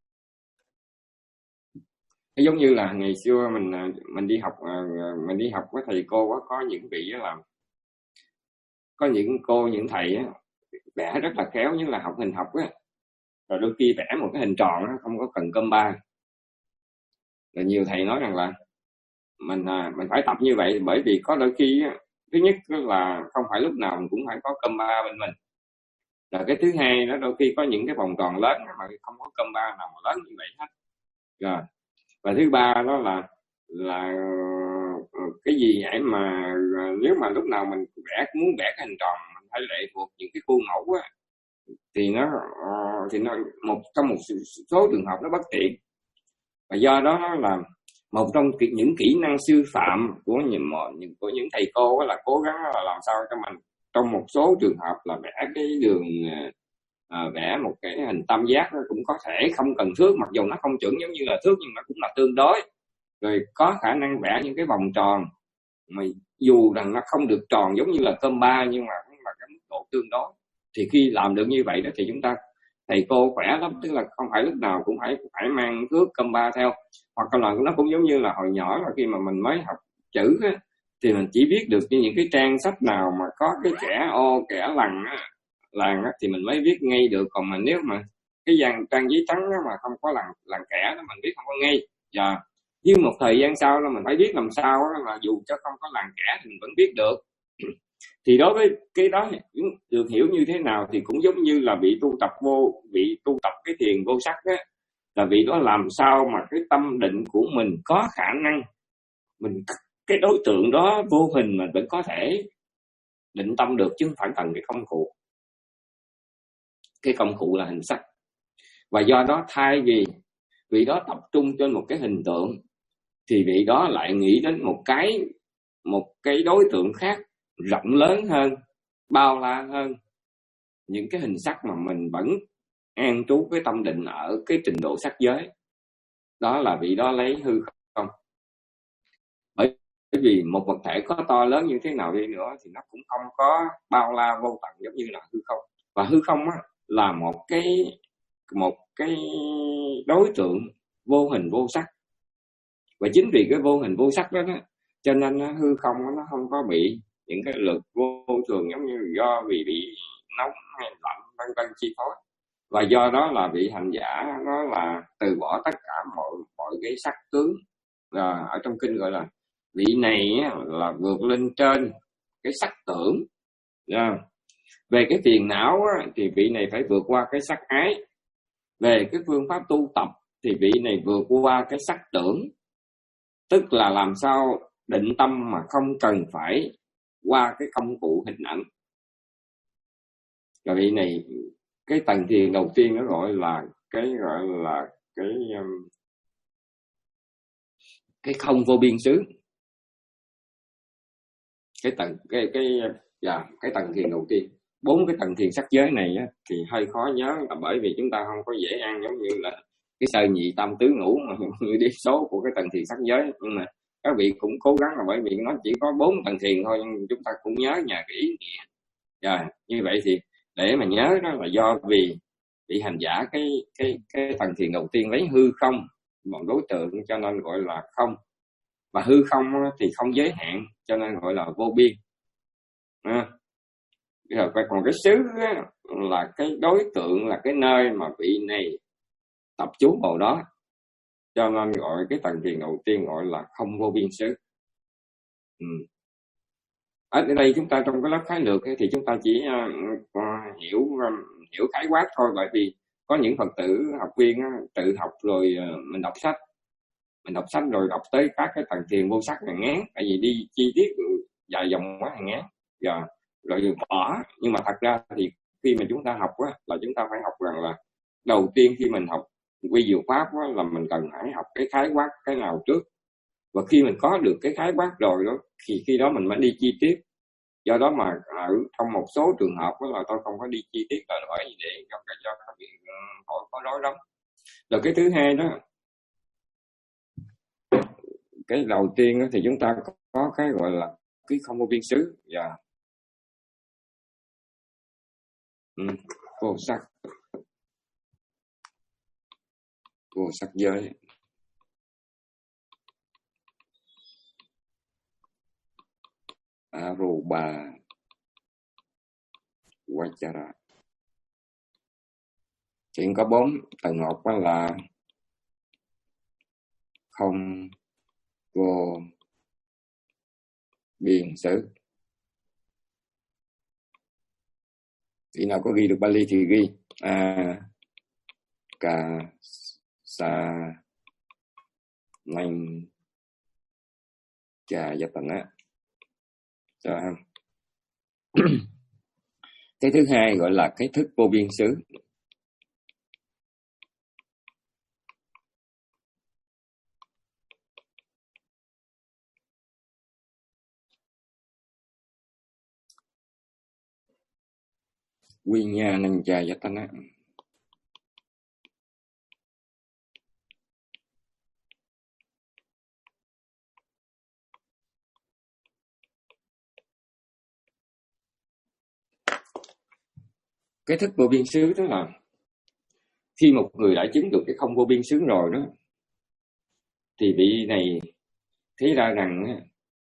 giống như là ngày xưa mình mình đi học mình đi học với thầy cô có có những vị là có những cô những thầy á, vẽ rất là khéo, như là học hình học á, rồi đôi khi vẽ một cái hình tròn á, không có cần cơm ba. Rồi nhiều thầy nói rằng là mình mình phải tập như vậy, bởi vì có đôi khi á, thứ nhất là không phải lúc nào mình cũng phải có cơm ba bên mình. Rồi cái thứ hai đó, đôi khi có những cái vòng tròn lớn mà không có cơm ba nào mà lớn như vậy hết. Rồi và thứ ba đó là là cái gì vậy mà nếu mà lúc nào mình vẽ muốn vẽ cái hình tròn mình phải lệ thuộc những cái khuôn mẫu á, thì nó thì nó một trong một số trường hợp nó bất tiện. Và do đó là một trong những kỹ năng sư phạm của những của những thầy cô là cố gắng là làm sao cho mình trong một số trường hợp là vẽ cái đường à, vẽ một cái hình tam giác nó cũng có thể không cần thước, mặc dù nó không chuẩn giống như là thước nhưng nó cũng là tương đối. Rồi có khả năng vẽ những cái vòng tròn mà dù rằng nó không được tròn giống như là cơm ba nhưng mà cũng là cái mức độ tương đối. Thì khi làm được như vậy đó thì chúng ta thầy cô khỏe lắm, tức là không phải lúc nào cũng phải phải mang thước cơm ba theo. Hoặc là nó cũng giống như là hồi nhỏ là khi mà mình mới học chữ á, thì mình chỉ biết được những cái trang sách nào mà có cái kẻ ô kẻ lằn á, làng á, thì mình mới viết ngay được. Còn mà nếu mà cái dàn trang giấy trắng mà không có lằn lằn kẻ đó mình viết không có ngay. Và nhưng một thời gian sau là mình phải biết làm sao đó, là dù cho không có lằn kẻ thì mình vẫn biết được. Thì đối với cái đó được hiểu như thế nào thì cũng giống như là vị tu tập vô vị tu tập cái thiền vô sắc á, là vị đó làm sao mà cái tâm định của mình có khả năng mình cái đối tượng đó vô hình mình vẫn có thể định tâm được, chứ không phải cần cái công cụ. Cái công cụ là hình sắc. Và do đó thay vì vị đó tập trung trên một cái hình tượng thì vị đó lại nghĩ đến một cái một cái đối tượng khác rộng lớn hơn, bao la hơn những cái hình sắc mà mình vẫn an trú cái tâm định ở cái trình độ sắc giới. Đó là vị đó lấy hư không. Bởi vì một vật thể có to lớn như thế nào đi nữa thì nó cũng không có bao la vô tận giống như là hư không. Và hư không á, là một cái một cái đối tượng vô hình vô sắc. Và chính vì cái vô hình vô sắc đó, đó cho nên hư không nó không có bị những cái lực vô thường giống như do vì bị nóng hay lạnh vân vân chi phối. Và do đó là vị hành giả nó là từ bỏ tất cả mọi mọi cái sắc tướng. Và ở trong kinh gọi là vị này là vượt lên trên cái sắc tưởng. Về cái phiền não thì vị này phải vượt qua cái sắc ái. Về cái phương pháp tu tập thì vị này vượt qua cái sắc tưởng. Tức là làm sao định tâm mà không cần phải qua cái công cụ hình ảnh. Và vị này cái tầng thiền đầu tiên nó gọi là cái gọi là cái cái không vô biên xứ. Cái tầng cái cái dạ, cái tầng thiền đầu tiên. Bốn cái tầng thiền sắc giới này á, thì hơi khó nhớ là bởi vì chúng ta không có dễ ăn giống như là cái sơ nhị tam tứ ngũ mà như đi số của cái tầng thiền sắc giới. Nhưng mà các vị cũng cố gắng là bởi vì nó chỉ có bốn tầng thiền thôi, nhưng chúng ta cũng nhớ nhà cái ý nghĩa. Rồi như vậy thì để mà nhớ đó là do vì vị hành giả cái cái cái tầng thiền đầu tiên lấy hư không làm đối tượng cho nên gọi là không. Và hư không thì không giới hạn cho nên gọi là vô biên. À, rồi còn cái xứ là cái đối tượng, là cái nơi mà vị này tập chú vào đó, cho nên gọi cái tầng thiền đầu tiên gọi là không vô biên xứ. Ừ. Ở đây chúng ta trong cái lớp khái lược thì chúng ta chỉ uh, uh, hiểu uh, hiểu khái quát thôi, bởi vì có những Phật tử học viên á, tự học rồi mình đọc sách mình đọc sách rồi đọc tới các cái tầng thiền vô sắc hàng ngán, tại vì đi chi tiết dài dòng quá hàng ngán rồi rồi bỏ. Nhưng mà thật ra thì khi mà chúng ta học á, là chúng ta phải học rằng là đầu tiên khi mình học quy diệu pháp á, là mình cần phải học cái khái quát cái nào trước, và khi mình có được cái khái quát rồi đó thì khi đó mình mới đi chi tiết. Do đó mà ở trong một số trường hợp đó là tôi không có đi chi tiết là bởi vì để cho cho các vị khỏi có rối lắm. Rồi cái thứ hai đó, cái đầu tiên đó thì chúng ta có cái gọi là cái không vô biên xứ và ừ, vô sắc vô sắc giới. Aruba Vajra. Chuyện có bốn tầng. Một đó là không vô biên xứ. Khi nào có ghi được Bali thì ghi a ca sa nanh cha yatana. Rồi không? Cái thứ hai gọi là cái thức vô biên xứ. Quy nha nanh cha yatana. Cái thức vô biên xứ đó là khi một người đã chứng được cái không vô biên xứ rồi đó, thì vị này thấy ra rằng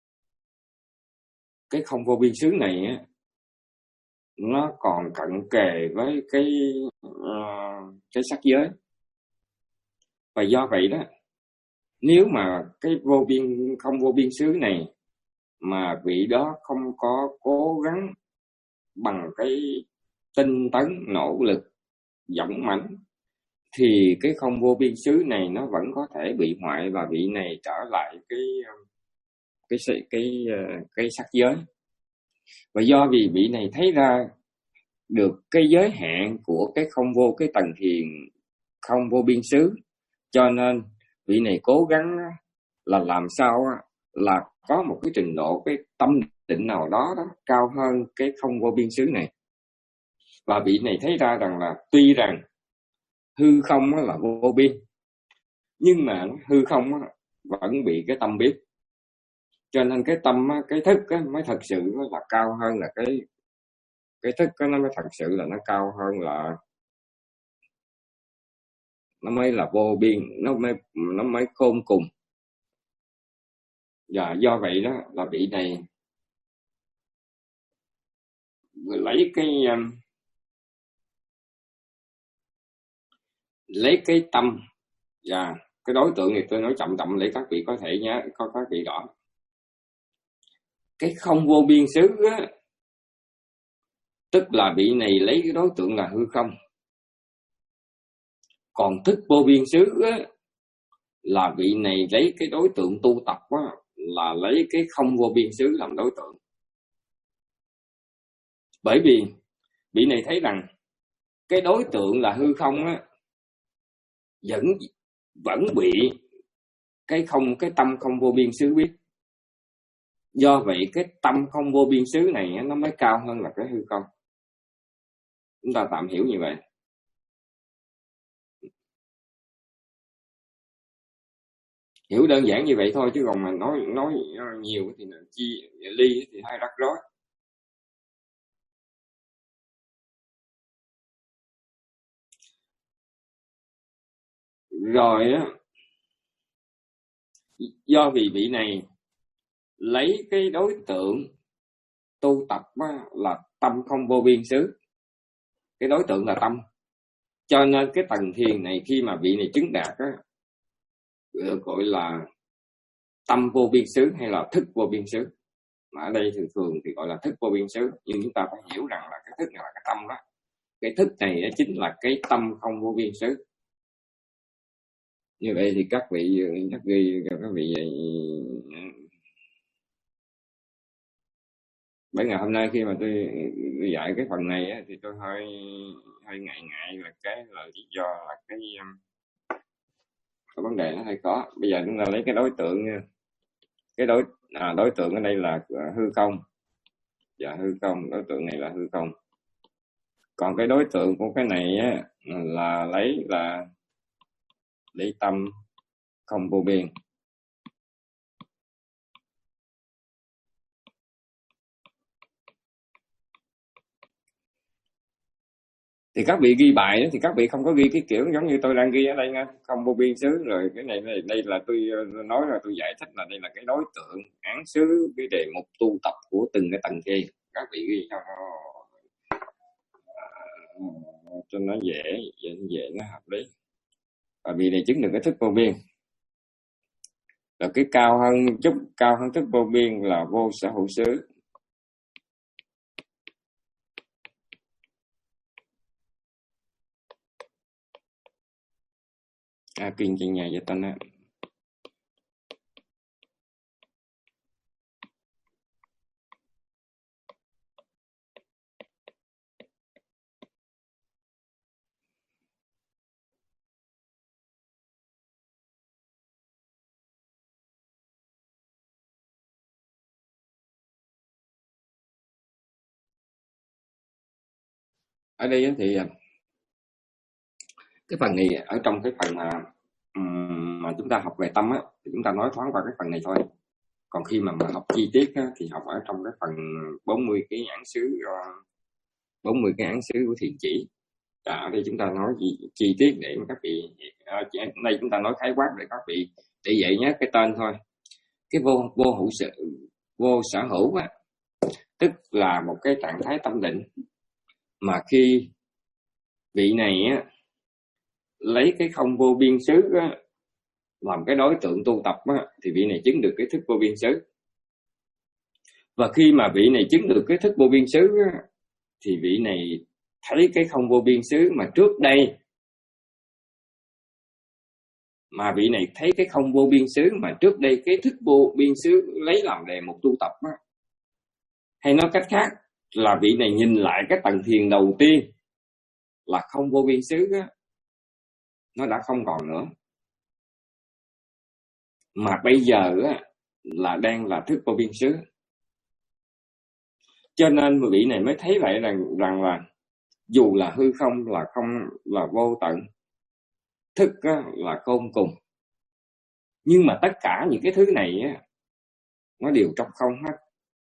cái không vô biên xứ này nó còn cận kề với cái uh, cái sắc giới. Và do vậy đó, nếu mà cái vô biên không vô biên xứ này mà vị đó không có cố gắng bằng cái tinh tấn nỗ lực dũng mãnh, thì cái không vô biên xứ này nó vẫn có thể bị hoại và vị này trở lại cái cái cái cái, cái sắc giới. Và do vì vị này thấy ra được cái giới hạn của cái không vô cái tầng thiền không vô biên xứ, cho nên vị này cố gắng là làm sao là có một cái trình độ cái tâm định nào đó, đó cao hơn cái không vô biên xứ này. Và vị này thấy ra rằng là tuy rằng hư không là vô biên, nhưng mà hư không vẫn bị cái tâm biết, cho nên cái tâm cái thức mới thật sự là cao hơn là cái cái thức nó mới thật sự là nó cao hơn là nó mới là vô biên, nó mới nó mới khôn cùng. Và do vậy đó là vị này lấy cái lấy cái tâm và cái đối tượng này tôi nói chậm chậm để các vị có thể nhớ, có các vị rõ. Cái không vô biên xứ á, tức là vị này lấy cái đối tượng là hư không. Còn thức vô biên xứ á, là vị này lấy cái đối tượng tu tập á, là lấy cái không vô biên xứ làm đối tượng. Bởi vì vị này thấy rằng cái đối tượng là hư không á, vẫn vẫn bị cái không cái tâm không vô biên xứ biết. Do vậy cái tâm không vô biên xứ này nó mới cao hơn là cái hư không. Chúng ta tạm hiểu như vậy. Hiểu đơn giản như vậy thôi, chứ còn mà nói nói nhiều thì chi ly thì hơi rắc rối. Rồi á, do vì vị này lấy cái đối tượng tu tập á, là tâm không vô biên xứ, cái đối tượng là tâm, cho nên cái tầng thiền này khi mà vị này chứng đạt á, được gọi là tâm vô biên xứ hay là thức vô biên xứ. Mà ở đây thường thường thì gọi là thức vô biên xứ, nhưng chúng ta phải hiểu rằng là cái thức này là cái tâm đó. cái thức này chính là cái tâm không vô biên xứ. Như vậy thì các vị chắc ghi các vị bởi ngày hôm nay khi mà tôi, tôi dạy cái phần này á, thì tôi hơi hơi ngại ngại là cái là lý do là cái cái vấn đề nó hơi khó. Bây giờ chúng ta lấy cái đối tượng nha. Cái đối à, đối tượng ở đây là hư không. Dạ hư không, đối tượng này là hư không. Còn cái đối tượng của cái này á, là lấy là lấy tâm không vô biên. Thì các vị ghi bài đó, thì các vị không có ghi cái kiểu giống như tôi đang ghi ở đây nha, không vô biên xứ. Rồi cái này đây, đây là tôi nói là tôi giải thích là đây là cái đối tượng án xứ, cái đề mục tu tập của từng cái tầng kia. Các vị ghi cho nó cho nó dễ dễ dễ nó hợp lý. Và vì này chứng được cái thức vô biên. Là cái cao hơn chút cao hơn thức vô biên là vô sở hữu xứ. À, kinh trên nhà vậy tên á. Ở đây thì cái phần này ở trong cái phần mà mà chúng ta học về tâm á, thì chúng ta nói thoáng qua cái phần này thôi. Còn khi mà, mà học chi tiết á, thì học ở trong cái phần bốn mươi cái án xứ bốn mươi cái án xứ của thiền chỉ. Và ở đây chúng ta nói chi, chi tiết để mà các vị ở đây chúng ta nói khái quát để các vị để dạy nhớ cái tên thôi. Cái vô vô hữu sở vô sở hữu á, tức là một cái trạng thái tâm định mà khi vị này á, lấy cái không vô biên xứ á, làm cái đối tượng tu tập á, thì vị này chứng được cái thức vô biên xứ. Và khi mà vị này chứng được cái thức vô biên xứ á, thì vị này thấy cái không vô biên xứ mà trước đây mà vị này thấy cái không vô biên xứ mà trước đây cái thức vô biên xứ lấy làm đề mục tu tập á. Hay nói cách khác là vị này nhìn lại cái tầng thiền đầu tiên là không vô biên xứ á, nó đã không còn nữa, mà bây giờ á, là đang là thức vô biên xứ. Cho nên vị này mới thấy vậy rằng, rằng là dù là hư không là không là vô tận, thức á, là khôn cùng, nhưng mà tất cả những cái thứ này á, nó đều trong không hết.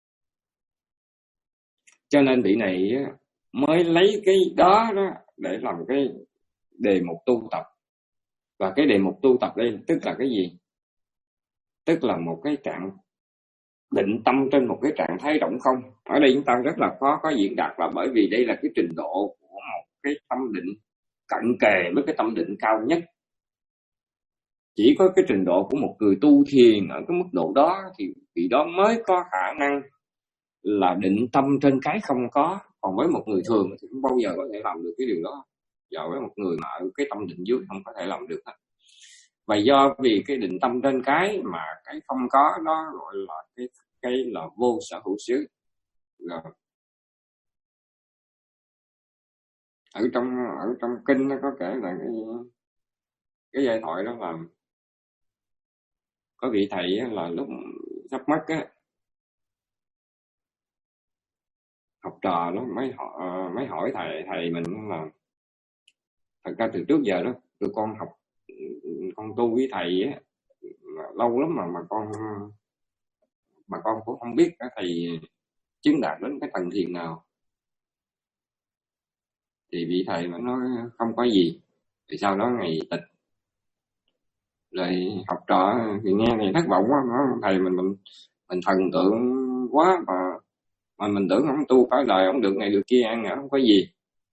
Cho nên vị này á, mới lấy cái đó, đó để làm cái đề mục tu tập. Và cái đề mục tu tập đây tức là cái gì? Tức là một cái trạng định tâm trên một cái trạng thái rỗng không. Ở đây chúng ta rất là khó có diễn đạt, là bởi vì đây là cái trình độ của một cái tâm định cận kề với cái tâm định cao nhất. Chỉ có cái trình độ của một người tu thiền ở cái mức độ đó thì vị đó mới có khả năng là định tâm trên cái không có. Còn với một người thường thì không bao giờ có thể làm được cái điều đó. Và với một người mà ở cái tâm định dưới không có thể làm được hết. Và do vì cái định tâm trên cái mà cái không có đó gọi là cái cái là vô sở hữu xứ. Rồi. Ở trong ở trong kinh nó có kể là cái cái giai thoại đó là có vị thầy là lúc sắp mất á, học trò nó mới hỏi mới hỏi thầy thầy mình là thật ra từ trước giờ đó tụi con học con tu với thầy á lâu lắm mà mà con mà con cũng không biết các thầy chứng đạt đến cái tầng thiền nào. Thì vị thầy mà nói không có gì. Thì sau đó ngày tịch rồi học trò thì nghe thì thất vọng quá, nói thầy mình mình mình thần tượng quá mà mà mình tưởng ông tu cả đời ông được này được kia ăn không có gì.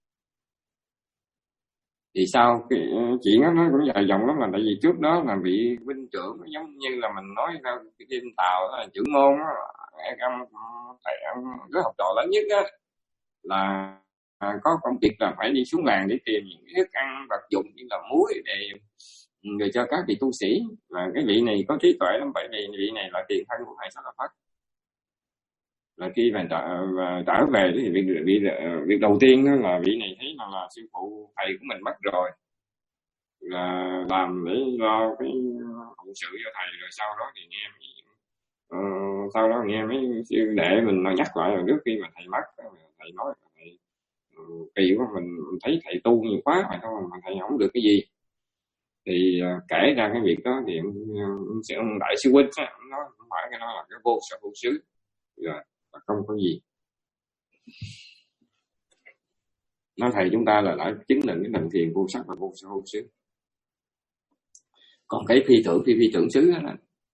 Thì sao cái chuyện đó nó cũng dài dòng lắm, là tại vì trước đó là vị huynh trưởng giống như là mình nói theo cái trên tàu đó là trưởng môn đó, ông thầy ông đứa học trò lớn nhất á là à, có công việc là phải đi xuống làng để tìm những cái thức ăn vật dụng như là muối để người cho các vị tu sĩ. Và cái vị này có trí tuệ lắm, bởi vì vị này là tiền thân của Ngài Xá Lợi Phất. Là khi mà trở, trở về thì việc, việc, việc đầu tiên đó là vị này thấy là, là sư phụ thầy của mình mất rồi, là làm để lo cái hậu sự cho thầy. Rồi sau đó thì nghe uh, sau đó nghe mấy sư đệ mình nói nhắc lại là trước khi mà thầy mất, thầy nói thầy uh, kỳ quá, mình, mình thấy thầy tu nhiều quá mà thôi mà thầy không được cái gì. Thì uh, kể ra cái việc đó thì ông, ông, ông đại sư huynh á, ông nói không phải cái đó là cái vô sở hữu xứ rồi, là không có gì. Nói thầy chúng ta là đã chứng định cái tầng thiền vô sắc và vô sở hữu xứ. Còn cái phi tưởng phi phi tưởng xứ đó là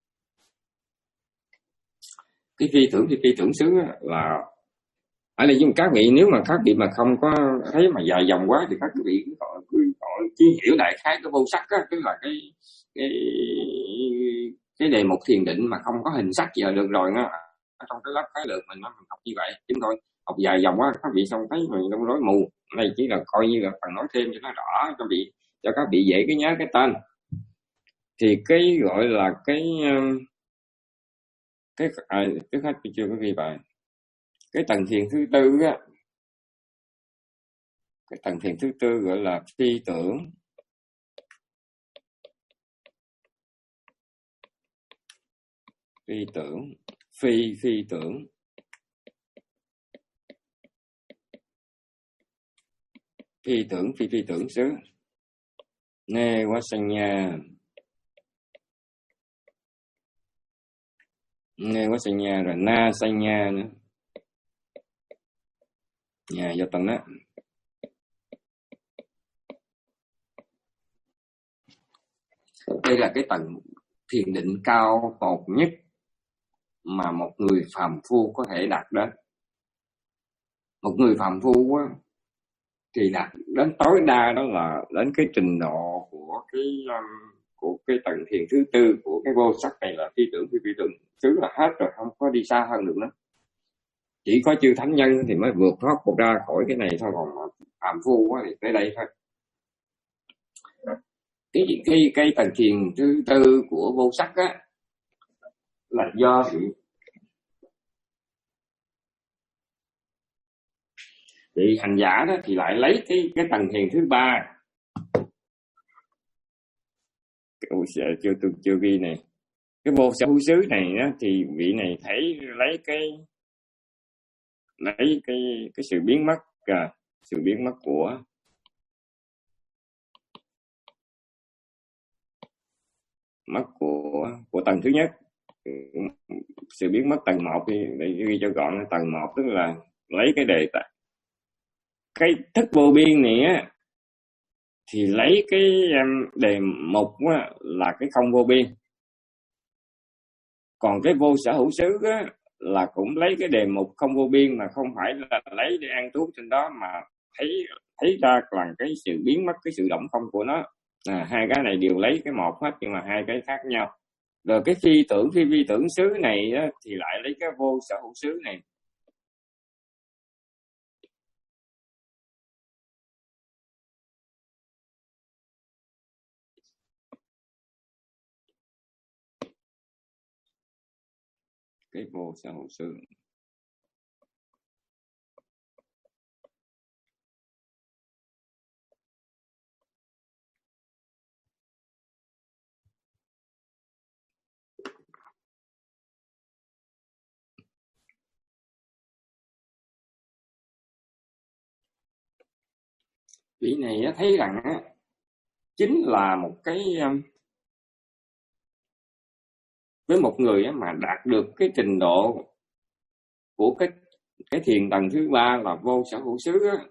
cái phi tưởng phi phi tưởng xứ là ở đây, nhưng các vị nếu mà các vị mà không có thấy mà dài dòng quá thì các vị cứ gọi cứ gọi chỉ hiểu đại khái cái vô sắc á, tức là cái cái cái đề mục thiền định mà không có hình sắc giờ được rồi đó. Trong cái lớp khái lược mình nó mình học như vậy, chúng tôi học dài dòng quá các vị xong thấy mình không rối mù. Đây chỉ là coi như là phần nói thêm cho nó rõ cho vị cho các vị dễ cái nhớ cái tên. Thì cái gọi là cái cái à, trước hết tôi chưa có ghi bài cái tầng thiền thứ tư á, cái tầng thiền thứ tư gọi là phi tưởng. Phi tưởng, phi phi tưởng. Phi tưởng phi phi tưởng xứ. Nê quá sanh nha. Nê quá sanh nha rồi na sanh nha nữa. Nhà do tầng đó. Đây là cái tầng thiền định cao tột nhất mà một người phàm phu có thể đạt đến. Một người phàm phu á, thì đạt đến tối đa đó là đến cái trình độ của cái um, của cái tầng thiền thứ tư của cái vô sắc này là phi tưởng phi phi tưởng xứ là hết rồi, không có đi xa hơn được nữa. Chỉ có chư thánh nhân thì mới vượt thoát ra khỏi cái này thôi, còn phàm phu quá thì tới đây thôi. Cái cái cái tầng thiền thứ tư của vô sắc á là do vị vị hành giả đó thì lại lấy cái cái tầng thiền thứ ba. Ủa, chưa tôi chưa ghi này. Cái vô sở hữu xứ này đó thì vị này thấy lấy cái lấy cái cái sự biến mất à, sự biến mất của mất của của tầng thứ nhất, sự biến mất tầng một thì để ghi cho gọn là tầng một, tức là lấy cái đề tài cái thức vô biên này á thì lấy cái đề mục á, là cái không vô biên. Còn cái vô sở hữu xứ á là cũng lấy cái đề mục không vô biên, mà không phải là lấy để an trú trên đó, mà thấy thấy ra là cái sự biến mất, cái sự động không của nó. À, hai cái này đều lấy cái một hết, nhưng mà hai cái khác nhau. Rồi cái phi tưởng phi phi tưởng xứ này á, thì lại lấy cái vô sở hữu xứ này. Cái vô sở hữu xứ vị này thấy rằng á, chính là một cái với một người mà đạt được cái trình độ của cái cái thiền tầng thứ ba là vô sở hữu xứ á,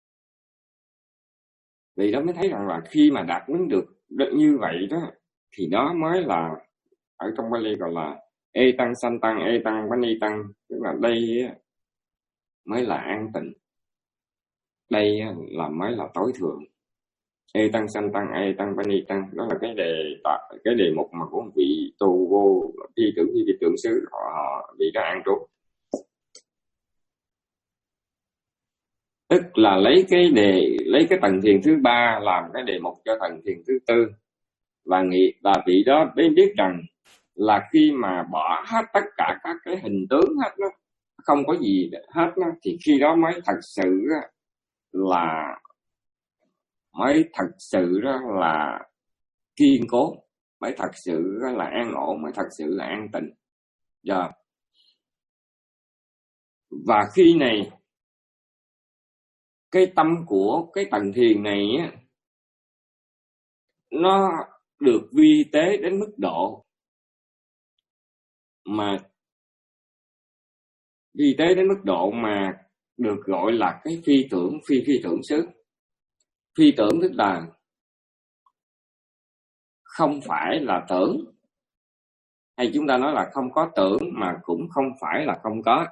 vì đó mới thấy rằng là khi mà đạt đến được như vậy đó thì đó mới là ở trong Bali gọi là e tăng sanh tăng e tăng bani tăng, tức là đây mới là an tịnh, đây là mới là tối thượng. E tăng sanh tăng e tăng bani tăng, đó là cái đề cái đề mục mà của một vị tu vô phi tưởng phi tưởng xứ họ, họ bị đã an trú. Tức là lấy cái đề lấy cái tầng thiền thứ ba làm cái đề mục cho tầng thiền thứ tư, và nghĩ và vị đó mới biết rằng là khi mà bỏ hết tất cả các cái hình tướng hết đó, không có gì hết đó, thì khi đó mới thật sự là mới thật sự đó là kiên cố, mới thật sự là an ổn, mới thật sự là an tịnh. Giờ và khi này cái tâm của cái tầng thiền này á, nó được vi tế đến mức độ mà vi tế đến mức độ mà được gọi là cái phi tưởng phi phi tưởng xứ. Phi tưởng tức là không phải là tưởng, hay chúng ta nói là không có tưởng mà cũng không phải là không có.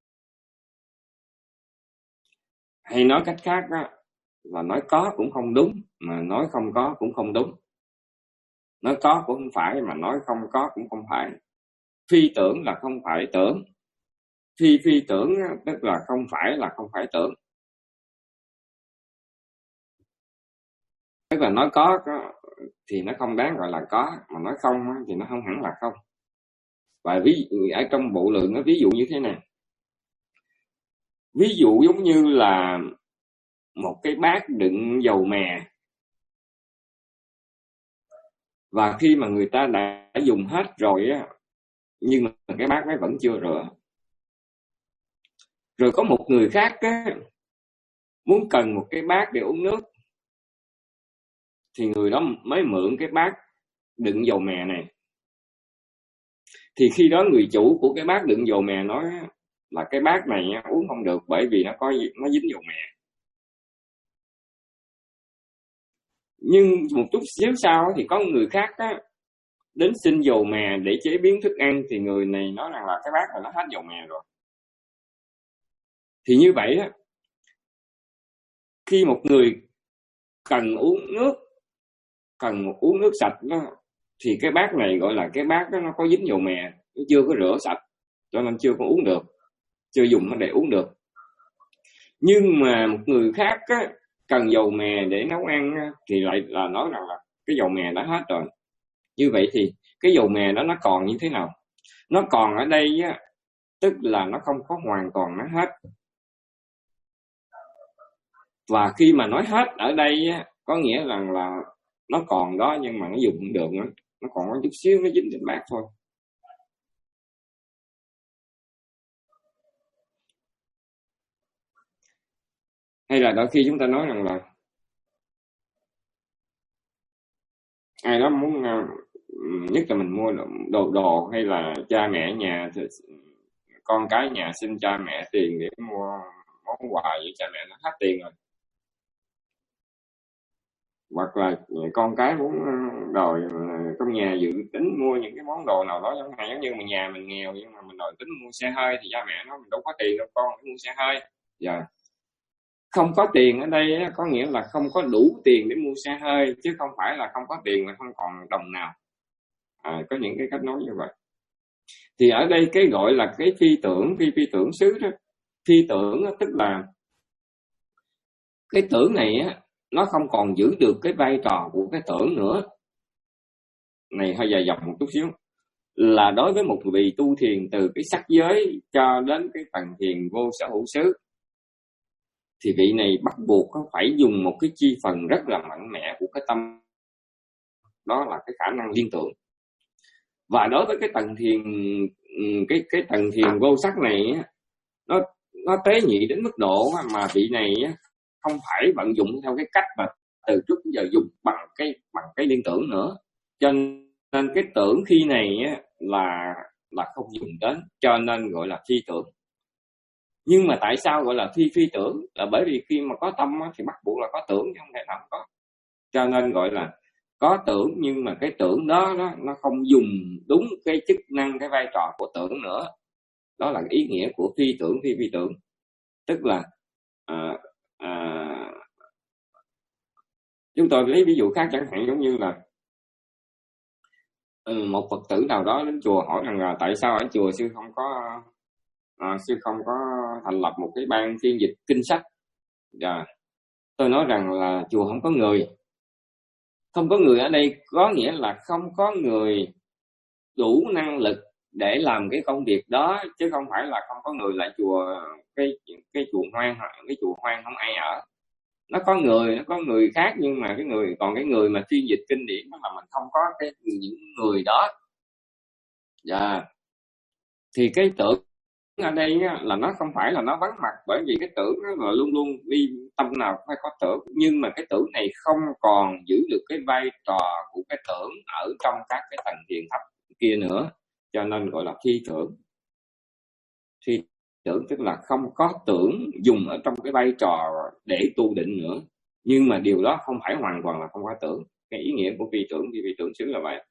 Hay nói cách khác đó, là nói có cũng không đúng, mà nói không có cũng không đúng. Nói có cũng không phải, mà nói không có cũng không phải. Phi tưởng là không phải tưởng. Phi phi tưởng tức là không phải là không phải tưởng. Tức là nói có, có thì nó không đáng gọi là có, mà nói không thì nó không hẳn là không. Và ví ở trong bộ lượng nó ví dụ như thế này. Ví dụ giống như là một cái bát đựng dầu mè, và khi mà người ta đã dùng hết rồi á, nhưng mà cái bát ấy vẫn chưa rửa. Rồi có một người khác á, muốn cần một cái bát để uống nước, thì người đó mới mượn cái bát đựng dầu mè này. Thì khi đó người chủ của cái bát đựng dầu mè nói là cái bát này uống không được, bởi vì nó có nó dính dầu mè. Nhưng một chút xíu sau thì có người khác á, đến xin dầu mè để chế biến thức ăn, thì người này nói rằng là cái bát này nó hết dầu mè rồi. Thì như vậy á, khi một người cần uống nước, cần một uống nước sạch đó, thì cái bát này gọi là cái bát đó nó có dính dầu mè, nó chưa có rửa sạch, cho nên chưa có uống được, chưa dùng nó để uống được. Nhưng mà một người khác á, cần dầu mè để nấu ăn á, thì lại là nói rằng là cái dầu mè đã hết rồi. Như vậy thì cái dầu mè đó nó còn như thế nào? Nó còn ở đây á, tức là nó không có hoàn toàn nó hết. Và khi mà nói hết ở đây á, có nghĩa rằng là nó còn đó, nhưng mà nó dùng không được nữa, nó còn có chút xíu nó dính trên bát thôi. Hay là đôi khi chúng ta nói rằng là ai đó muốn, nhất là mình mua đồ đồ hay là cha mẹ nhà, con cái nhà xin cha mẹ tiền để mua món quà, với cha mẹ nó hết tiền rồi. Hoặc là con cái muốn đòi trong nhà dự tính mua những cái món đồ nào đó, giống như giống như mà nhà mình nghèo nhưng mà mình đòi tính mua xe hơi, thì cha mẹ nói mình đâu có tiền đâu con, để mua xe hơi. Dạ. Không có tiền ở đây có nghĩa là không có đủ tiền để mua xe hơi, chứ không phải là không có tiền mà không còn đồng nào. À, có những cái cách nói như vậy. Thì ở đây cái gọi là cái phi tưởng, phi phi tưởng xứ đó. Phi tưởng đó, tức là cái tưởng này á, nó không còn giữ được cái vai trò của cái tưởng nữa. Này hơi dài dòng một chút xíu. Là đối với một vị tu thiền từ cái sắc giới cho đến cái tầng thiền vô sở hữu xứ, thì vị này bắt buộc phải dùng một cái chi phần rất là mạnh mẽ của cái tâm, đó là cái khả năng liên tưởng. Và đối với cái tầng thiền cái cái tầng thiền vô sắc này, nó nó tế nhị đến mức độ mà vị này không phải vận dụng theo cái cách mà từ trước đến giờ dùng bằng cái bằng cái liên tưởng nữa. Cho nên cái tưởng khi này là là không dùng đến, cho nên gọi là phi tưởng. Nhưng mà tại sao gọi là phi phi tưởng? Là bởi vì khi mà có tâm thì bắt buộc là có tưởng, chứ không thể nào có. Cho nên gọi là có tưởng, nhưng mà cái tưởng đó, đó nó không dùng đúng cái chức năng, cái vai trò của tưởng nữa. Đó là ý nghĩa của phi tưởng, phi phi tưởng. Tức là à, à, chúng tôi lấy ví dụ khác, chẳng hạn giống như là một Phật tử nào đó đến chùa hỏi rằng là tại sao ở chùa sư không có à, sư không có thành lập một cái ban phiên dịch kinh sách Dạ. Tôi nói rằng là chùa không có người. Không có người ở đây có nghĩa là không có người đủ năng lực để làm cái công việc đó, chứ không phải là không có người lại chùa cái cái chùa hoang cái chùa hoang không ai ở. Nó có người, nó có người khác, nhưng mà cái người còn cái người mà phiên dịch kinh điển đó là mình không có cái những người đó. Dạ. Thì cái tưởng ở đây là nó không phải là nó vắng mặt, bởi vì cái tưởng nó là luôn luôn đi tâm nào phải có tưởng, nhưng mà cái tưởng này không còn giữ được cái vai trò của cái tưởng ở trong các cái tầng thiền thấp kia nữa, cho nên gọi là phi tưởng. Phi tưởng tức là không có tưởng dùng ở trong cái vai trò để tu định nữa, nhưng mà điều đó không phải hoàn toàn là không có tưởng. Cái ý nghĩa của phi tưởng thì phi tưởng xứ là vậy.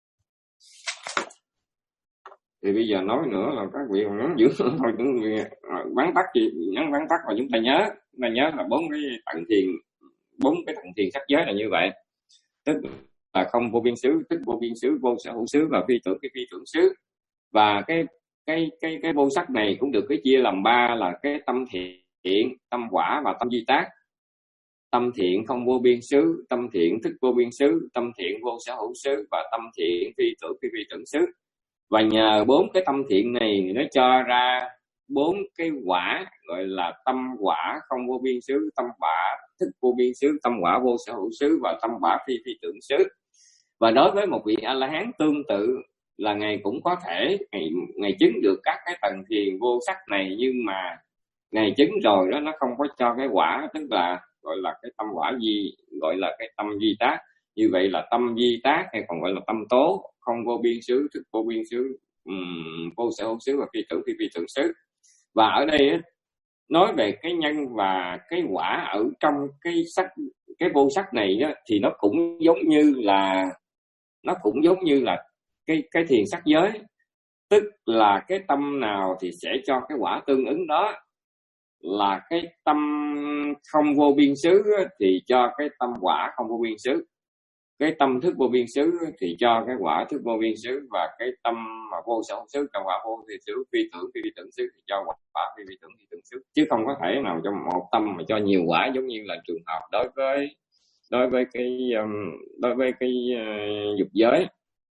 Thì bây giờ nói nữa là các vị còn nhắn giữ thôi, những vị vắn tắt gì nhắn vắn tắt mà chúng ta nhớ, chúng ta nhớ là bốn cái tầng thiền, bốn cái tầng thiền sắc giới là như vậy, tức là không vô biên xứ, tức vô biên xứ, vô sở hữu xứ và phi tưởng cái phi tưởng xứ. Và cái cái cái cái vô sắc này cũng được cái chia làm ba là cái tâm thiện, tâm quả và tâm duy tác. Tâm thiện không vô biên xứ, tâm thiện thức vô biên xứ, tâm thiện vô sở hữu xứ và tâm thiện phi tưởng phi phi tưởng xứ. Và nhờ bốn cái tâm thiện này nó cho ra bốn cái quả gọi là tâm quả không vô biên xứ, tâm quả thức vô biên xứ, tâm quả vô sở hữu xứ và tâm quả phi phi tưởng xứ. Và đối với một vị A La Hán tương tự là ngài cũng có thể ngài, ngài chứng được các cái tầng thiền vô sắc này, nhưng mà ngài chứng rồi đó nó không có cho cái quả, tức là gọi là cái tâm quả gì, gọi là cái tâm di tác. Như vậy là tâm di tác hay còn gọi là tâm tố, không vô biên xứ, thức vô biên xứ, um, vô sở hữu xứ và phi tưởng phi phi tưởng xứ. Và ở đây á, nói về cái nhân và cái quả ở trong cái sắc, cái vô sắc này á, thì nó cũng giống như là nó cũng giống như là cái cái thiền sắc giới, tức là cái tâm nào thì sẽ cho cái quả tương ứng đó. Là cái tâm không vô biên xứ thì cho cái tâm quả không vô biên xứ, cái tâm thức vô biên xứ thì cho cái quả thức vô biên xứ, và cái tâm mà vô sở hữu xứ cho quả vô thì xứ, phi tưởng phi tưởng xứ thì cho quả phi phi tưởng phi tưởng xứ, chứ không có thể nào cho một tâm mà cho nhiều quả, giống như là trường hợp đối với đối với cái đối với cái uh, dục giới.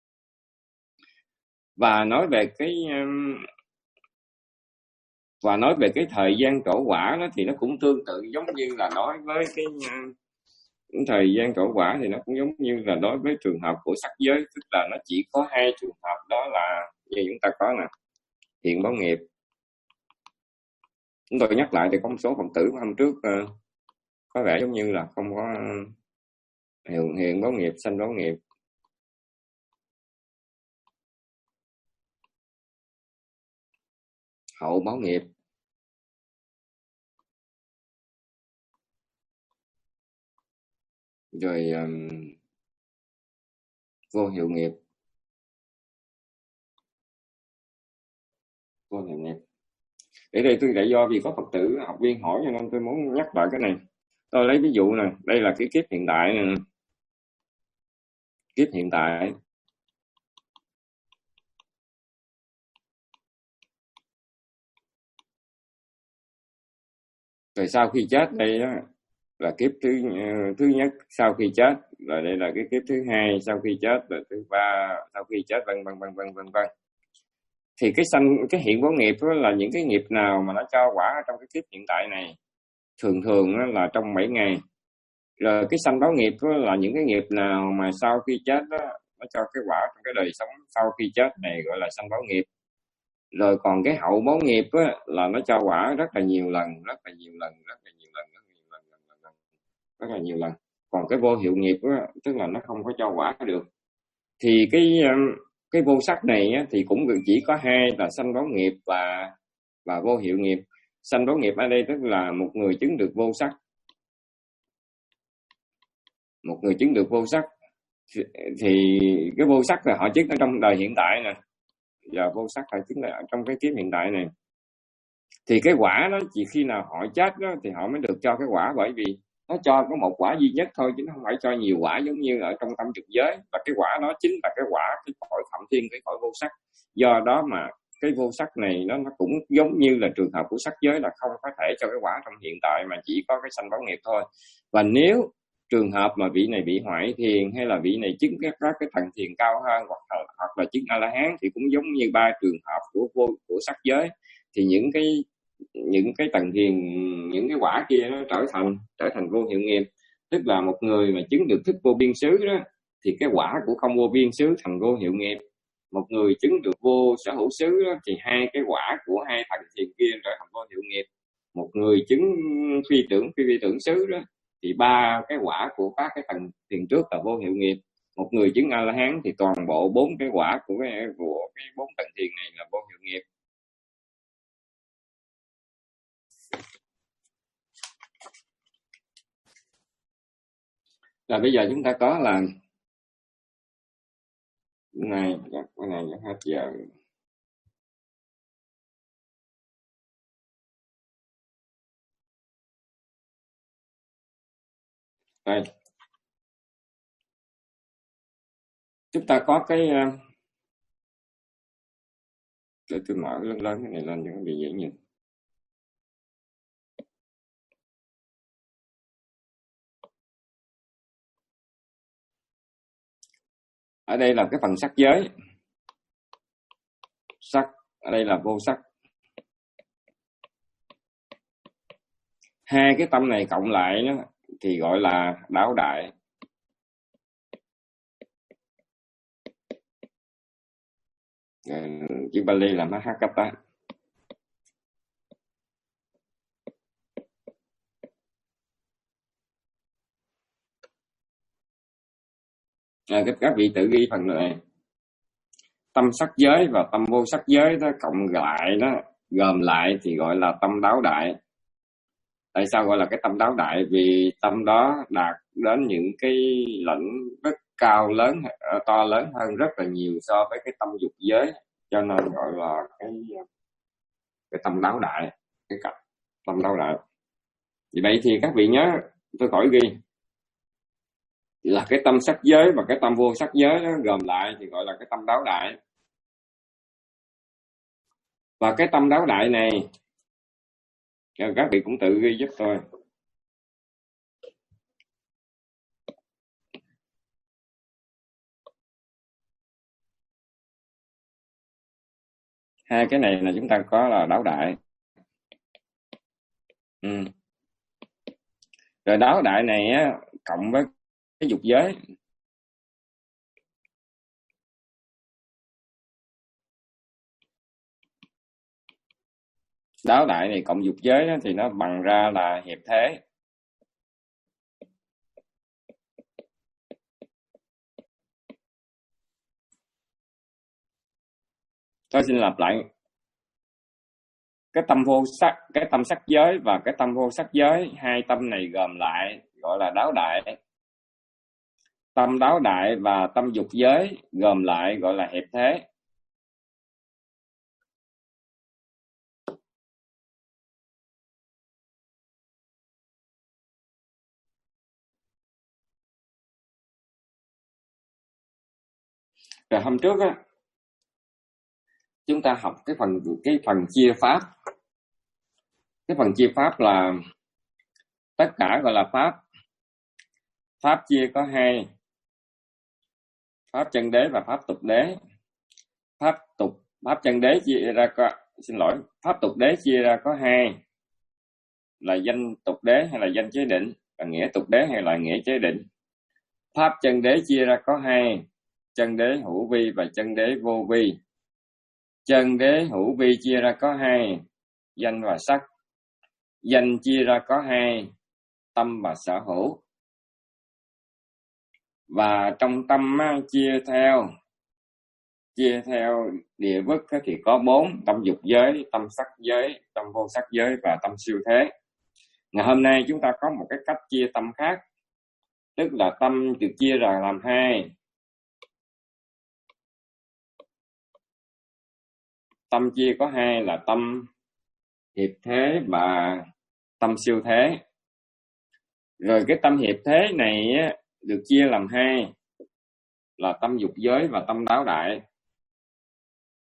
Và nói về cái um, và nói về cái thời gian trổ quả đó thì nó cũng tương tự giống như là nói với cái uh, thời gian trổ quả thì nó cũng giống như là đối với trường hợp của sắc giới, tức là nó chỉ có hai trường hợp, đó là như chúng ta có nè, hiện báo nghiệp. Chúng tôi nhắc lại thì có một số Phật tử hôm trước uh, có vẻ giống như là không có uh, hiện, hiện báo nghiệp, sanh báo nghiệp. Hậu báo nghiệp, rồi um, vô hiệu nghiệp, vô hiệu nghiệp. Để đây tôi lại do vì có Phật tử học viên hỏi cho nên tôi muốn nhắc lại cái này. Tôi lấy ví dụ nè, đây là cái kiếp hiện tại nè, kiếp hiện tại. Rồi sau khi chết đây đó, là kiếp thứ uh, thứ nhất sau khi chết, rồi đây là cái kiếp thứ hai sau khi chết, rồi thứ ba sau khi chết, vân vân vân vân vân vân. Thì cái sanh cái hiện báo nghiệp đó là những cái nghiệp nào mà nó cho quả trong cái kiếp hiện tại này, thường thường là trong bảy ngày. Rồi cái sanh báo nghiệp đó là những cái nghiệp nào mà sau khi chết đó, nó cho cái quả trong cái đời sống sau khi chết này, gọi là sanh báo nghiệp. Rồi còn cái hậu báo nghiệp á, là nó cho quả rất là nhiều lần, rất là nhiều lần, rất là nhiều lần, rất là nhiều lần, rất là nhiều lần, rất là nhiều lần. Còn cái vô hiệu nghiệp á, tức là nó không có cho quả được. Thì cái cái vô sắc này á, thì cũng chỉ có hai là sanh báo nghiệp và và vô hiệu nghiệp. Sanh báo nghiệp ở đây tức là một người chứng được vô sắc, một người chứng được vô sắc thì, thì cái vô sắc là họ chứng ở trong đời hiện tại nè, giờ vô sắc họ chứng là trong cái kiếp hiện tại này. Thì cái quả đó chỉ khi nào họ chết đó thì họ mới được cho cái quả, bởi vì nó cho có một quả duy nhất thôi, chứ nó không phải cho nhiều quả giống như ở trong tâm trực giới. Và cái quả đó chính là cái quả cái cõi phạm thiên, cái cõi vô sắc. Do đó mà cái vô sắc này nó nó cũng giống như là trường hợp của sắc giới, là không có thể cho cái quả trong hiện tại mà chỉ có cái sanh báo nghiệp thôi. Và nếu trường hợp mà vị này bị hoại thiền, hay là vị này chứng các các cái thần thiền cao hơn, hoặc là, hoặc là chứng A La Hán, thì cũng giống như ba trường hợp của vô của sắc giới. Thì những cái những cái tầng thiền, những cái quả kia nó trở thành trở thành vô hiệu nghiệp. Tức là một người mà chứng được thức vô biên xứ đó, thì cái quả của không vô biên xứ thành vô hiệu nghiệp. Một người chứng được vô sở hữu xứ đó, thì hai cái quả của hai thần thiền kia trở thành vô hiệu nghiệp. Một người chứng phi tưởng phi vi tưởng xứ đó, thì ba cái quả của các cái tầng thiền trước là vô hiệu nghiệp. Một người chứng A La Hán thì toàn bộ bốn cái quả của cái của cái bốn tầng thiền này là vô hiệu nghiệp. Là bây giờ chúng ta có là này cái này hết giờ. Đây, chúng ta có cái, để tôi mở lớn lớn cái này lên cho nó bị dễ nhìn. Ở đây là cái phần sắc giới. Sắc, ở đây là vô sắc. Hai cái tâm này cộng lại nó thì gọi là đáo đại. Chữ Bali là Mahakata. À, các vị tự ghi phần này. Tâm sắc giới và tâm vô sắc giới đó cộng lại đó, gồm lại thì gọi là tâm đáo đại. Tại sao gọi là cái tâm đáo đại? Vì tâm đó đạt đến những cái lĩnh rất cao lớn, to lớn hơn rất là nhiều so với cái tâm dục giới, cho nên gọi là cái cái tâm đáo đại, cái cặp tâm đáo đại. Vì vậy thì các vị nhớ, tôi khỏi ghi là cái tâm sắc giới và cái tâm vô sắc giới đó, gồm lại thì gọi là cái tâm đáo đại. Và cái tâm đáo đại này các vị cũng tự ghi giúp tôi. Hai cái này là chúng ta có là đáo đại. Ừ. Rồi đáo đại này á, cộng với cái dục giới. Đáo đại này cộng dục giới đó, thì nó bằng ra là hiệp thế. Tôi xin lặp lại. Cái tâm vô sắc, cái tâm sắc giới và cái tâm vô sắc giới, hai tâm này gồm lại gọi là đáo đại. Tâm đáo đại và tâm dục giới gồm lại gọi là hiệp thế. Rồi hôm trước á, chúng ta học cái phần cái phần chia pháp. Cái phần chia pháp là tất cả gọi là pháp. Pháp chia có hai: pháp chân đế và pháp tục đế. Pháp tục, pháp chân đế chia ra có, xin lỗi, pháp tục đế chia ra có hai, là danh tục đế hay là danh chế định, và nghĩa tục đế hay là nghĩa chế định. Pháp chân đế chia ra có hai, chân đế hữu vi và chân đế vô vi. Chân đế hữu vi chia ra có hai, danh và sắc. Danh chia ra có hai, tâm và sở hữu. Và trong tâm á, chia theo chia theo địa vức thì có bốn: tâm dục giới, tâm sắc giới, tâm vô sắc giới và tâm siêu thế. Ngày hôm nay chúng ta có một cái cách chia tâm khác, tức là tâm được chia ra làm hai. Tâm chia có hai là tâm hiệp thế và tâm siêu thế. Rồi cái tâm hiệp thế này được chia làm hai là tâm dục giới và tâm đáo đại.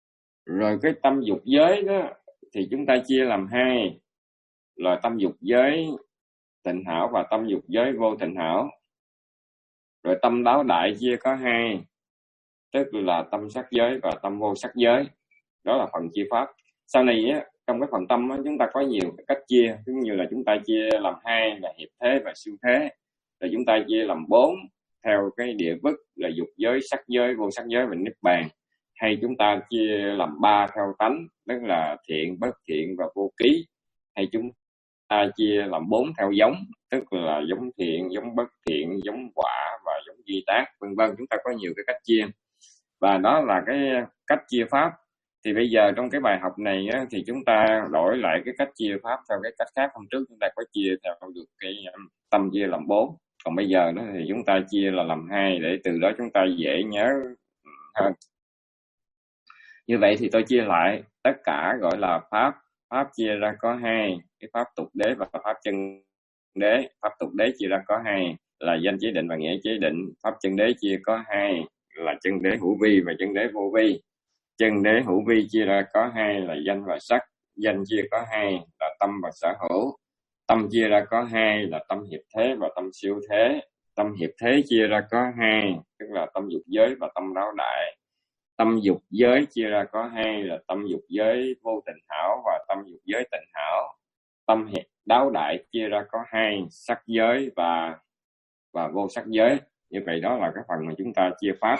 Rồi cái tâm dục giới đó thì chúng ta chia làm hai, là tâm dục giới tịnh hảo và tâm dục giới vô tịnh hảo. Rồi tâm đáo đại chia có hai, tức là tâm sắc giới và tâm vô sắc giới. Đó là phần chia pháp. Sau này á, trong cái phần tâm á, chúng ta có nhiều cách chia, giống như là chúng ta chia làm hai là hiệp thế và siêu thế. Rồi chúng ta chia làm bốn theo cái địa bức là dục giới, sắc giới, vô sắc giới và niết bàn. Hay chúng ta chia làm ba theo tánh, tức là thiện, bất thiện và vô ký. Hay chúng ta chia làm bốn theo giống, tức là giống thiện, giống bất thiện, giống quả và giống duy tác, vân vân. Chúng ta có nhiều cái cách chia. Và đó là cái cách chia pháp. Thì bây giờ trong cái bài học này á, thì chúng ta đổi lại cái cách chia pháp theo cái cách khác. Hôm trước chúng ta có chia theo được cái tâm chia làm bốn, còn bây giờ đó thì chúng ta chia là làm hai, để từ đó chúng ta dễ nhớ hơn. Như vậy thì tôi chia lại tất cả gọi là pháp. Pháp chia ra có hai, cái pháp tục đế và pháp chân đế. Pháp tục đế chia ra có hai là danh chế định và nghĩa chế định. Pháp chân đế chia có hai là chân đế hữu vi và chân đế vô vi. Chân đế hữu vi chia ra có hai là danh và sắc. Danh chia có hai là tâm và sở hữu. Tâm chia ra có hai là tâm hiệp thế và tâm siêu thế. Tâm hiệp thế chia ra có hai, tức là tâm dục giới và tâm đáo đại. Tâm dục giới chia ra có hai là tâm dục giới vô tịnh hảo và tâm dục giới tịnh hảo. Tâm hiệp đáo đại chia ra có hai, sắc giới và và vô sắc giới. Như vậy đó là cái phần mà chúng ta chia pháp.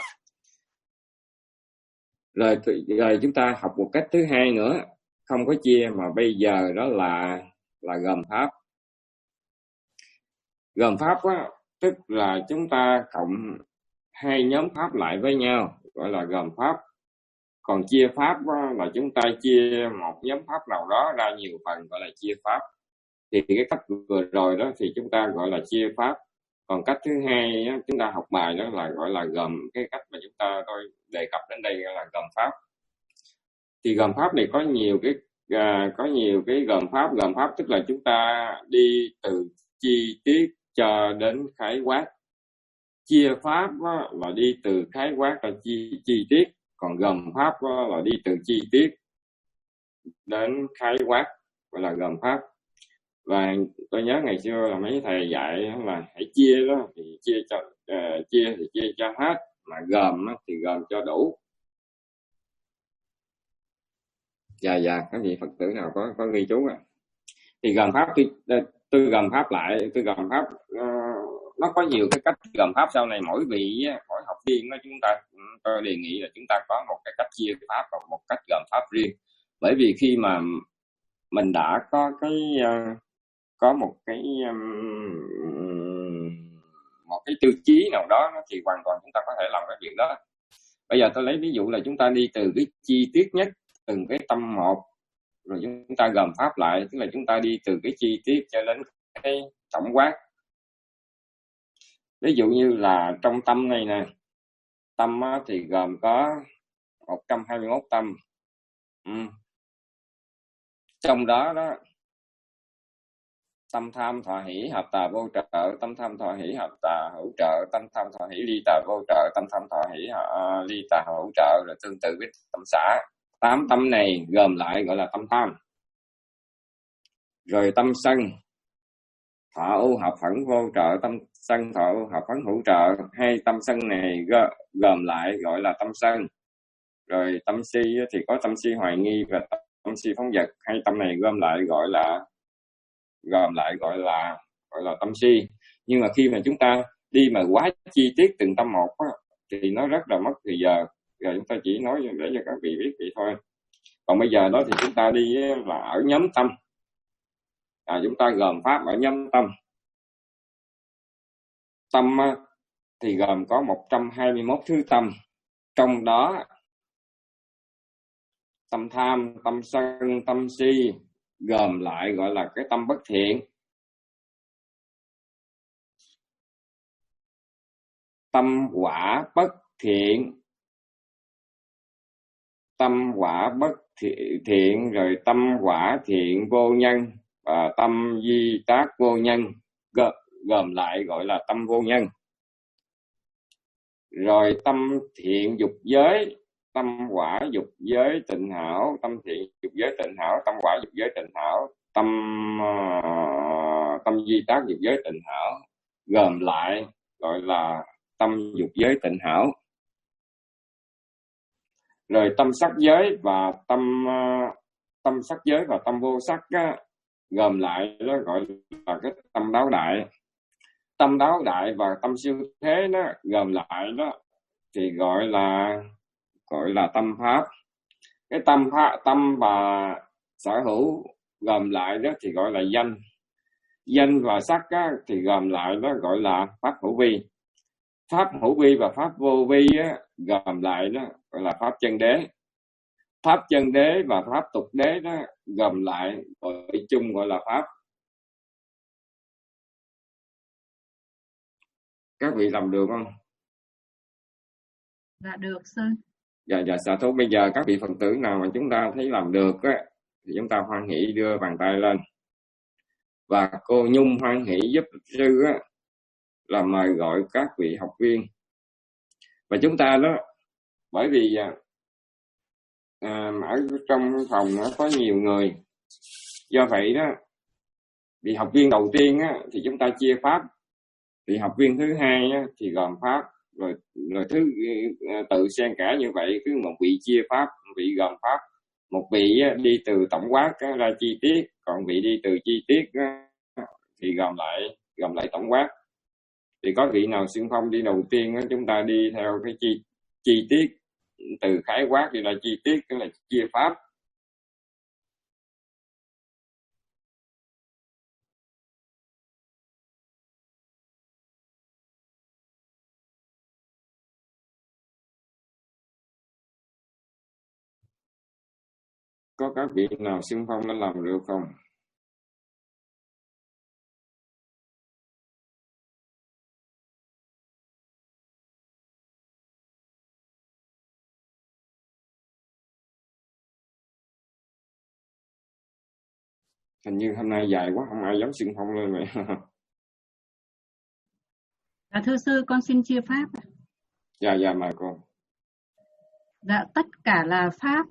Rồi, rồi chúng ta học một cách thứ hai nữa, không có chia mà bây giờ đó là là gồm pháp. Gồm pháp á, tức là chúng ta cộng hai nhóm pháp lại với nhau, gọi là gồm pháp. Còn chia pháp á, là chúng ta chia một nhóm pháp nào đó ra nhiều phần, gọi là chia pháp. Thì cái cách vừa rồi đó thì chúng ta gọi là chia pháp. Còn cách thứ hai á, chúng ta học bài đó là gọi là gồm. Cái cách mà chúng ta tôi đề cập đến đây là gồm pháp. Thì gồm pháp này có nhiều cái à, có nhiều cái gồm pháp. Gồm pháp tức là chúng ta đi từ chi tiết cho đến khái quát. Chia pháp á, là đi từ khái quát và chi, chi tiết. Còn gồm pháp á, là đi từ chi tiết đến khái quát, gọi là gồm pháp. Và tôi nhớ ngày xưa là mấy thầy dạy là hãy chia đó, thì chia cho uh, chia thì chia cho hết, mà gồm thì gồm cho đủ. Dạ dạ, có gì Phật tử nào có có ghi chú à? Thì gồm pháp tôi, tôi gồm pháp lại, tôi gồm pháp uh, nó có nhiều cái cách gồm pháp. Sau này mỗi vị mỗi học viên đó, chúng ta tôi đề nghị là chúng ta có một cái cách chia pháp và một cách gồm pháp riêng. Bởi vì khi mà mình đã có cái uh, có một cái um, một cái tiêu chí nào đó thì hoàn toàn chúng ta có thể làm cái việc đó. Bây giờ tôi lấy ví dụ là chúng ta đi từ cái chi tiết nhất, từng cái tâm một, rồi chúng ta gồm pháp lại, tức là chúng ta đi từ cái chi tiết cho đến cái tổng quát. Ví dụ như là trong tâm này nè, tâm thì gồm có một trăm hai mươi mốt tâm. Ừ. Trong đó đó, tâm tham thọ hỷ hợp tà vô trợ, tâm tham thọ hỷ hợp tà hữu trợ, tâm tham thọ hỷ ly tà vô trợ, tâm tham thọ hỷ uh, ly tà hữu trợ, rồi tương tự với tâm xã. Tám tâm này gồm lại gọi là tâm tham. Rồi tâm sân thọ ưu hợp phẫn vô trợ, tâm sân thọ ưu hợp phẫn hữu trợ. Hai tâm sân này gồm lại gọi là tâm sân. Rồi tâm si thì có tâm si hoài nghi và tâm si phóng dật. Hai tâm này gom lại gọi là gồm lại gọi là gọi là tâm si. Nhưng mà khi mà chúng ta đi mà quá chi tiết từng tâm một á, thì nó rất là mất thời giờ. Rồi chúng ta chỉ nói để cho các vị biết vậy thôi. Còn bây giờ đó thì chúng ta đi là ở nhóm tâm. À, chúng ta gồm pháp ở nhóm tâm. Tâm thì gồm có một trăm hai mươi mốt thứ tâm. Trong đó tâm tham, tâm sân, tâm si gồm lại gọi là cái tâm bất thiện. Tâm quả bất thiện, tâm quả bất thiện, rồi tâm quả thiện vô nhân và tâm di tác vô nhân gồm lại gọi là tâm vô nhân. Rồi tâm thiện dục giới tâm quả dục giới tịnh hảo, tâm thiện dục giới tịnh hảo, tâm quả dục giới tịnh hảo, tâm uh, tâm duy tác dục giới tịnh hảo, gồm lại gọi là tâm dục giới tịnh hảo. Rồi tâm sắc giới và tâm uh, tâm sắc giới và tâm vô sắc á, gồm lại nó gọi là cái tâm đáo đại. Tâm đáo đại và tâm siêu thế nó gồm lại đó thì gọi là gọi là tâm pháp. Cái tâm pháp, tâm và sở hữu gồm lại đó thì gọi là danh. Danh và sắc á, thì gồm lại đó gọi là pháp hữu vi. Pháp hữu vi và pháp vô vi á, gồm lại đó gọi là pháp chân đế. Pháp chân đế và pháp tục đế đó gồm lại gọi chung gọi là pháp. Các vị làm được không? Dạ được sư. Dạ dạ dạ thôi, bây giờ các vị Phật tử nào mà chúng ta thấy làm được á thì chúng ta hoan hỷ đưa bàn tay lên. Và cô Nhung hoan hỷ giúp sư á là mời gọi các vị học viên. Và chúng ta đó, bởi vì à, ở trong phòng nó có nhiều người, do vậy đó vị học viên đầu tiên á thì chúng ta chia pháp, vị học viên thứ hai á, thì gồm pháp, rồi rồi thứ tự xen kẽ như vậy, cứ một vị chia pháp, một vị gồm pháp, một vị á, đi từ tổng quát á, ra chi tiết, còn vị đi từ chi tiết á, thì gồm lại gồm lại tổng quát. Thì có vị nào xưng phong đi đầu tiên á, chúng ta đi theo cái chi chi tiết, từ khái quát đi là chi tiết, tức là chia pháp. Có các vị nào xưng phong đã làm được không? Hình như hôm nay dài quá, không ai dám xưng phong lên vậy. Dạ thưa sư, con xin chia pháp. Dạ dạ mời cô. Dạ tất cả là pháp.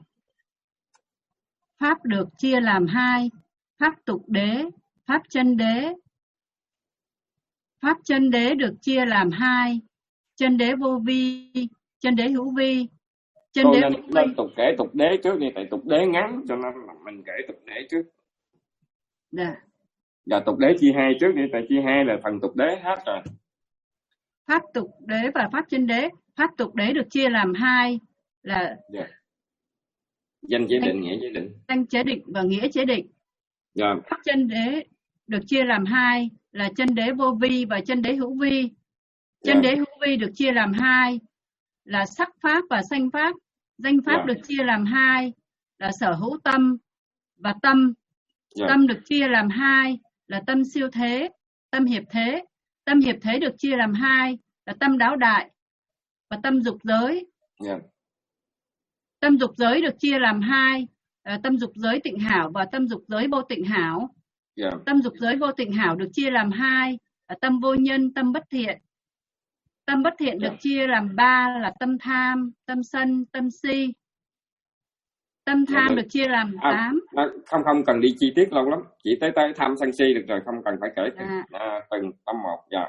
Pháp được chia làm hai, pháp tục đế, pháp chân đế. Pháp chân đế được chia làm hai, chân đế vô vi, chân đế hữu vi. Chân Cô đế nên, vô vi. nên tục kể tục đế trước đi, tại tục đế ngắn cho nên mình kể tục đế trước. Dạ. Dạ tục đế chia hai trước đi, tại chia hai là phần tục đế hết rồi. Pháp tục đế và pháp chân đế. Pháp tục đế được chia làm hai là dạ. Danh chế định, nghĩa chế định. Danh chế định và nghĩa chế định. Dạ. Pháp chân đế được chia làm hai là chân đế vô vi và chân đế hữu vi. Chân dạ. đế hữu vi được chia làm hai là sắc pháp và sanh pháp. Danh pháp dạ. được chia làm hai là sở hữu tâm và tâm. dạ. Tâm được chia làm hai là tâm siêu thế, tâm hiệp thế. Tâm hiệp thế được chia làm hai là tâm đáo đại và tâm dục giới. dạ. Tâm dục giới được chia làm hai là tâm dục giới tịnh hảo và tâm dục giới vô tịnh hảo. dạ. Tâm dục giới vô tịnh hảo được chia làm hai là tâm vô nhân, tâm bất thiện. Tâm bất thiện dạ. được chia làm ba là tâm tham, tâm sân, tâm si. Tâm tham dạ. được chia làm à, tám. À, không không cần đi chi tiết lâu lắm, chỉ tới tới tham sân si được rồi, không cần phải kể từng, À. à, từng tâm một. Dạ.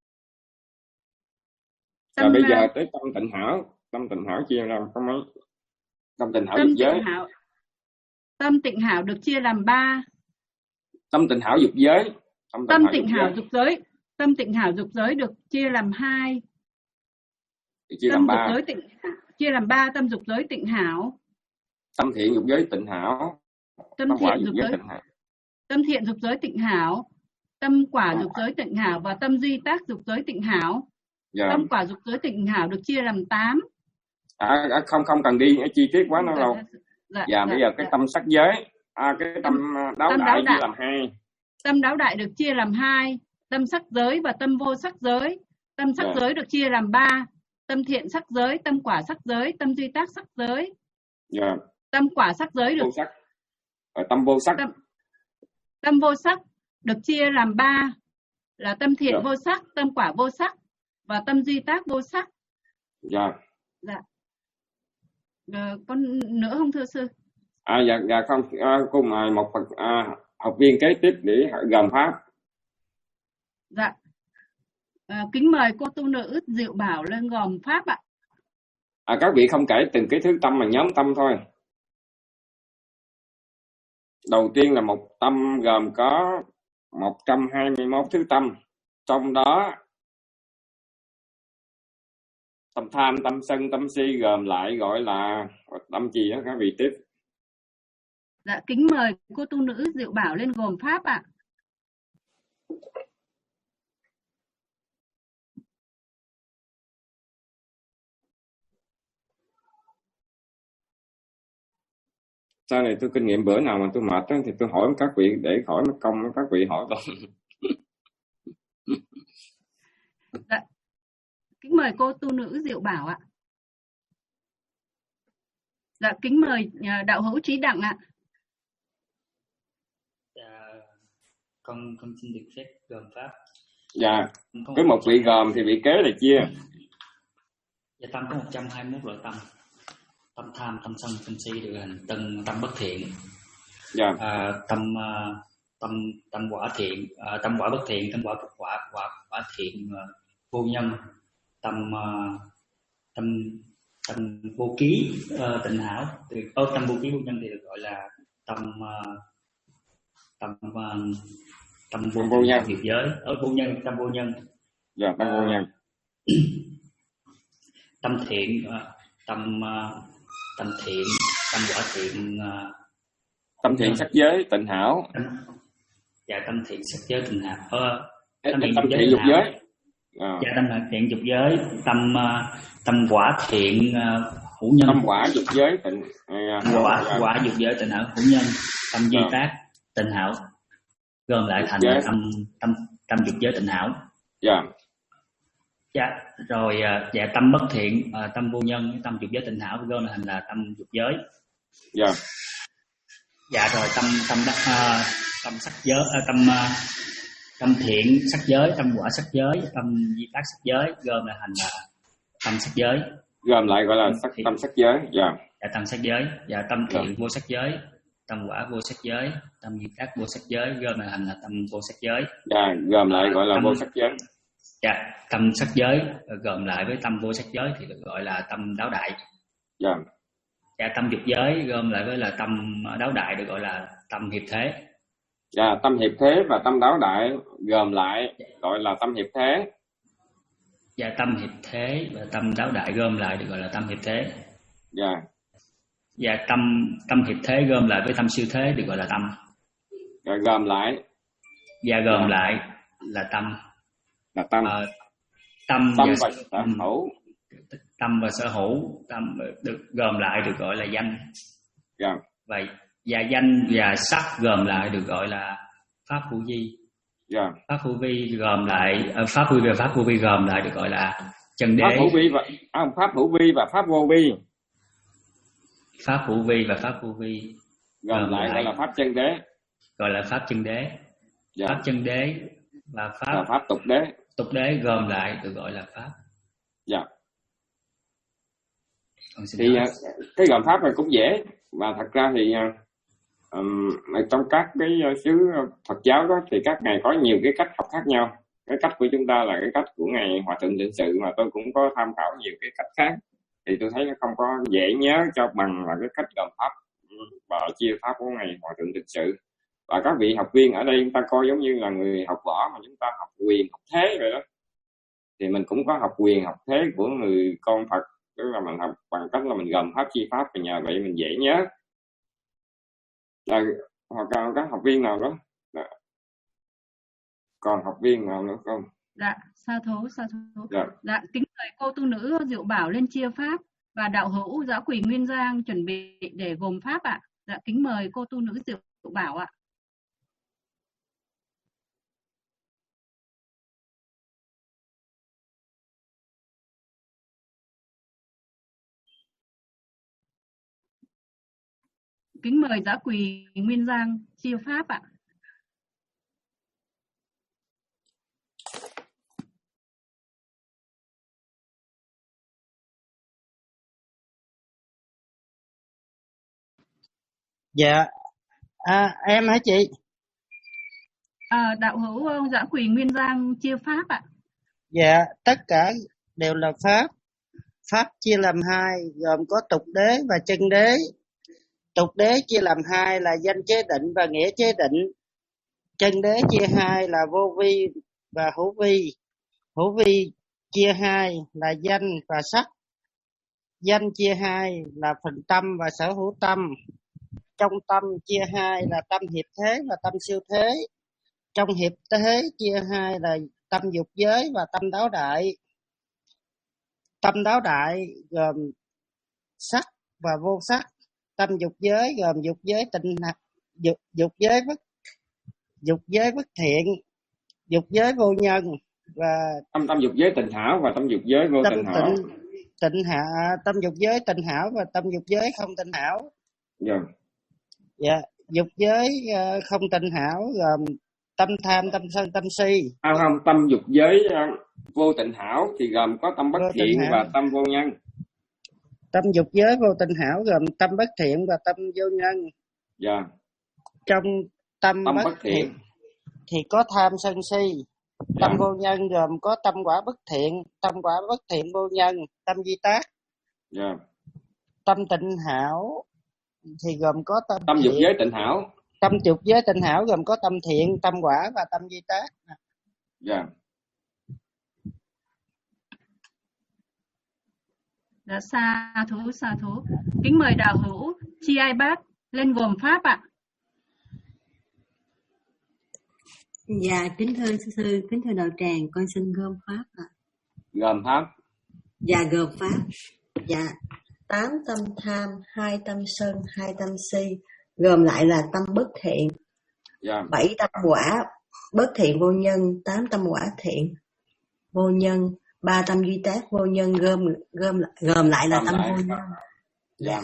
Tâm, Rồi bây giờ tới tâm tịnh hảo. Tâm tịnh hảo chia làm có mấy? Tâm tịnh hảo tâm dục giới. tịnh hảo. Tâm tịnh hảo được chia làm ba. Tâm tịnh hảo dục giới. Tâm tịnh, Tâm hảo, tịnh dục hảo giới. dục giới. Tâm tịnh hảo dục giới được chia làm hai. Chia Tâm làm dục ba. giới tịnh chia làm ba tâm dục giới tịnh hảo. Tâm thiện dục giới tịnh hảo. Tâm Tâm quả thiện dục dục giới giới tịnh hảo. Tâm thiện dục giới tịnh hảo. Tâm quả dục giới tịnh hảo và tâm duy tác dục giới tịnh hảo. Dạ. Tâm quả dục giới tịnh hảo được chia làm tám. À, à, không không cần đi chi tiết quá nó Dạ, lâu. dạ, Dạ, dạ, bây giờ cái dạ. tâm sắc giới, à, cái tâm, tâm đáo tâm đại đáo chia đại. làm hai. Tâm đáo đại được chia làm hai, tâm sắc giới và tâm vô sắc giới. Tâm sắc Dạ. giới được chia làm ba, tâm thiện sắc giới, tâm quả sắc giới, tâm duy tác sắc giới. Dạ. Tâm quả sắc giới được Vô sắc. Rồi tâm vô sắc. Tâm, tâm vô sắc được chia làm ba là tâm thiện Dạ. vô sắc, tâm quả vô sắc và tâm duy tác vô sắc. Dạ. Dạ. Ờ, con nữa không thưa sư? À dạ dạ không, à, cô mời một Phật, à, học viên kế tiếp để gồm pháp. Dạ. À, kính mời cô tu nữ Diệu Bảo lên gồm pháp ạ. À, các vị không kể từng cái thứ tâm mà nhóm tâm thôi. Đầu tiên là một tâm gồm có một trăm hai mươi mốt thứ tâm, trong đó tâm tham, tâm sân, tâm si gồm lại gọi là tâm gì đó các vị tiếp. Dạ, kính mời cô tu nữ Diệu Bảo lên gồm pháp ạ. Sau này tôi kinh nghiệm bữa nào mà tôi mệt đó, thì tôi hỏi các vị để khỏi mất công các vị hỏi tôi. Dạ, kính mời cô tu nữ Diệu Bảo ạ. Dạ, kính mời đạo hữu Trí Đặng ạ. Dạ, con con xin được phép gồm pháp. Dạ, cứ một vị gồm thì vị kế là chia. Dạ, tâm có một trăm hai mươi mốt loại tâm. Tâm tham, tâm sân, tâm si được hình tân tâm bất thiện. Dạ. À, tâm tâm tâm quả thiện, à, tâm quả bất thiện, tâm quả quả quả quả thiện uh, vô nhân, tâm uh, tâm tâm vô ký uh, tịnh hảo. Từ oh, tâm vô ký vô nhân thì được gọi là tâm uh, tâm uh, tâm vô, vô nhân diệt giới. Ở vô nhân, tâm vô nhân. Dạ, tâm vô nhân. Tâm thiện, uh, tâm uh, tâm thiện, tâm quả thiện. Uh, tâm thiện sắc giới tịnh hảo. Dạ, tâm thiện sắc giới tịnh hảo. Ờ, tâm thiện, tâm thiện dục giới. À. Dạ, tâm thiện dục giới, tâm uh, tâm quả thiện uh, hữu nhân. Tâm quả dục giới tịnh à, quả dạ. Quả dục giới tịnh hảo hữu nhân, tâm duy tác tịnh hảo gồm lại thành là tâm tâm tâm dục giới tịnh hảo. Dạ. Dạ, rồi uh, dạ tâm bất thiện, uh, tâm vô nhân, tâm dục giới tịnh hảo gồm lại thành là tâm dục giới. Dạ. Dạ, rồi tâm tâm đắc uh, tâm sắc giới, uh, tâm uh, tâm thiện sắc giới, tâm quả sắc giới, tâm di tác sắc giới gồm là thành là tâm sắc giới. Gồm lại gọi là tâm sắc thiện. Tâm sắc giới. Dạ. Dạ, tâm sắc giới. Dạ, tâm thiện dạ. vô sắc giới, tâm quả vô sắc giới, tâm di tác vô sắc giới gồm là thành là tâm vô sắc giới. Dạ, gồm lại à, gọi là tâm, vô sắc giới. Dạ, tâm sắc giới gồm lại với tâm vô sắc giới thì được gọi là tâm đáo đại. Dạ. Dạ, tâm dục giới gồm lại với là tâm đáo đại được gọi là tâm hiệp thế. Dạ, tâm hiệp thế và tâm đáo đại gồm lại gọi là tâm hiệp thế. Dạ, tâm hiệp thế và tâm đáo đại gồm lại được gọi là tâm hiệp thế. Dạ. Dạ, tâm tâm hiệp thế gồm lại với tâm siêu thế được gọi là tâm. Dạ, gồm lại. Dạ, gồm dạ. lại là tâm. Là tâm. À, tâm, tâm và, và sở hữu. Tâm và sở hữu, tâm được gồm lại được gọi là danh. Dạ. Vậy và danh và sắc gồm lại được gọi là pháp hữu vi. Yeah. Pháp hữu vi gồm lại pháp hữu vi và pháp vô vi gồm lại được gọi là chân đế. Pháp hữu vi và à, pháp hữu vi và pháp vô vi. Pháp hữu vi và pháp vô vi gồm, gồm lại, lại gọi là pháp chân đế. Gọi là pháp chân đế. Yeah. Pháp chân đế và pháp và pháp tục đế. Tục đế gồm lại được gọi là pháp. Dạ. Yeah. Thì nói. Cái gồm pháp này cũng dễ, và thật ra thì um, trong các cái xứ Phật giáo đó thì các ngài có nhiều cái cách học khác nhau. Cái cách của chúng ta là cái cách của ngài Hòa Thượng Tịnh Sự, mà tôi cũng có tham khảo nhiều cái cách khác, thì tôi thấy nó không có dễ nhớ cho bằng là cái cách gồm pháp và chia pháp của ngài Hòa Thượng Tịnh Sự. Và các vị học viên ở đây chúng ta coi giống như là người học võ mà chúng ta học quyền học thế vậy đó, thì mình cũng có học quyền học thế của người con Phật, tức là mình học bằng cách là mình gồm pháp chia pháp, và nhờ vậy mình dễ nhớ. Là hoặc là các học viên nào đó, đó. Còn học viên nào nữa không? Dạ, sa thố, sa thố. Dạ. Dạ, kính mời cô tu nữ Diệu Bảo lên chia pháp, và đạo hữu Giáo Quỳ Nguyên Giang chuẩn bị để gồm pháp ạ. Dạ, kính mời cô tu nữ Diệu Bảo ạ. Kính mời Giáo Quỳ Nguyên Giang chia pháp ạ. Dạ, à, em hả chị? À, đạo hữu Dã Quỳ Nguyên Giang chia pháp ạ. Dạ, tất cả đều là pháp. Pháp chia làm hai, gồm có tục đế và chân đế. Tục đế chia làm hai là danh chế định và nghĩa chế định. Chân đế chia hai là vô vi và hữu vi. Hữu vi chia hai là danh và sắc. Danh chia hai là phần tâm và sở hữu tâm. Trong tâm chia hai là tâm hiệp thế và tâm siêu thế. Trong hiệp thế chia hai là tâm dục giới và tâm đáo đại. Tâm đáo đại gồm sắc và vô sắc. Tâm dục giới gồm dục giới tịnh dục, dục giới bất dục giới bất thiện, dục giới vô nhân và tâm tâm dục giới tịnh hảo và tâm dục giới vô tâm tịnh hảo. tịnh tịnh hạ tâm dục giới tịnh hảo và tâm dục giới không tịnh hảo. Dạ. Dạ, dục giới uh, không tịnh hảo gồm tâm tham, tâm sân, tâm si. À không, tâm dục giới uh, vô tịnh hảo thì gồm có tâm bất Vô thiện tịnh hảo. và tâm vô nhân. Tâm dục giới vô tịnh hảo gồm tâm bất thiện và tâm vô nhân. Dạ. Trong tâm, Tâm bất, bất thiện thiện thì có tham sân si. Tâm Dạ. vô nhân gồm có tâm quả bất thiện, tâm quả bất thiện vô nhân, tâm di tác. Dạ. Tâm tịnh hảo thì gồm có tâm Tâm dục thiện. giới tịnh hảo. Tâm dục giới tịnh hảo gồm có tâm thiện, tâm quả và tâm di tác. Dạ. Dạ, sa thú, sa thú. Kính mời đạo hữu Chi Ai Bác lên gồm pháp ạ. Dạ, kính thưa sư sư, kính thưa đạo tràng, con xin gom pháp ạ. Gồm pháp. Dạ, gồm pháp. Dạ, tám tâm tham, hai tâm sân, hai tâm si, gồm lại là tâm bất thiện. Dạ. Bảy tâm quả bất thiện vô nhân, tám tâm quả thiện vô nhân, ba tâm duy tác vô nhân, gom gom gồm lại là Gồm tâm lại. vô nhân. Dạ.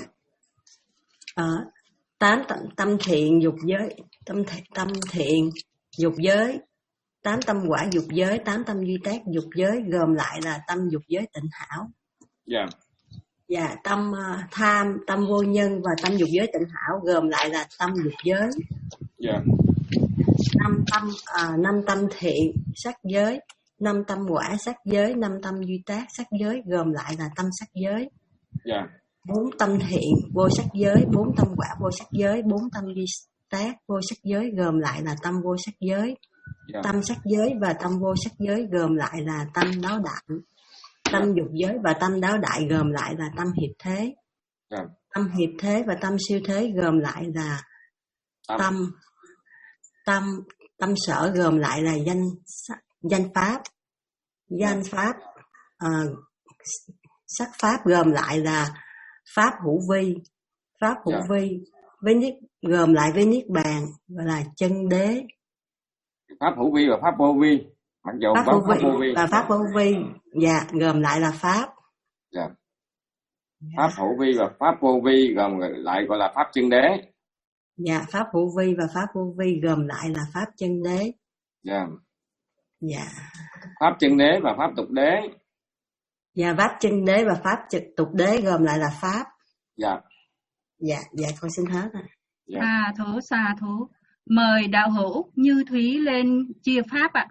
Ờ, tám tâm, tâm thiện dục giới, tâm th- tâm thiện dục giới, tám tâm quả dục giới, tám tâm duy tác dục giới, gồm lại là tâm dục giới tịnh hảo. Dạ. Và tâm uh, tham, tâm vô nhân và tâm dục giới tịnh hảo, gồm lại là tâm dục giới. Dạ. Năm tâm uh, năm tâm thiện sắc giới, năm tâm quả sắc giới, năm tâm duy tác sắc giới, gồm lại là tâm sắc giới. Dạ. Bốn tâm thiện vô sắc giới, bốn tâm quả vô sắc giới, bốn tâm duy tác vô sắc giới, gồm lại là tâm vô sắc giới. Dạ. Tâm sắc giới và tâm vô sắc giới, gồm lại là tâm đáo đại. Tâm dục giới và tâm đáo đại, gồm lại là tâm hiệp thế. Dạ. Tâm hiệp thế và tâm siêu thế, gồm lại là Tâm. tâm tâm tâm sở, gồm lại là danh danh pháp. Danh pháp uh, sắc pháp, gồm lại là pháp hữu vi. Pháp hữu Dạ. vi với niết, gồm lại với niết bàn, gọi là chân đế. Pháp hữu vi và pháp vô vi. Mặc dù Pháp có hữu pháp vi vô vi. và pháp vô vi, dạ, gồm lại là pháp. Dạ. Pháp hữu vi và pháp vô vi gồm lại gọi là pháp chân đế. Dạ, pháp hữu vi và pháp vô vi, gồm lại là pháp chân đế. Dạ. Dạ. Pháp chân đế và pháp tục đế. Dạ, pháp chân đế và pháp trực tục đế, gồm lại là pháp. Dạ. Dạ, dạ, con xin hết rồi. Dạ. Sa thú, sa thú. Mời đạo hữu Như Thúy lên chia pháp ạ.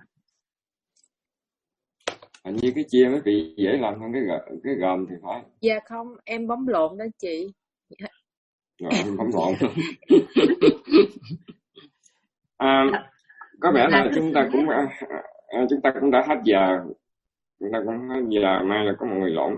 Hình như cái chia mới bị dễ làm hơn cái gồm, cái gồm thì phải. Dạ không, em bấm lộn đó chị. Rồi em không lộn. À, có vẻ là chúng ta cũng à, chúng ta cũng đã hết giờ, chúng ta cũng hết giờ, mai là có một người lộn.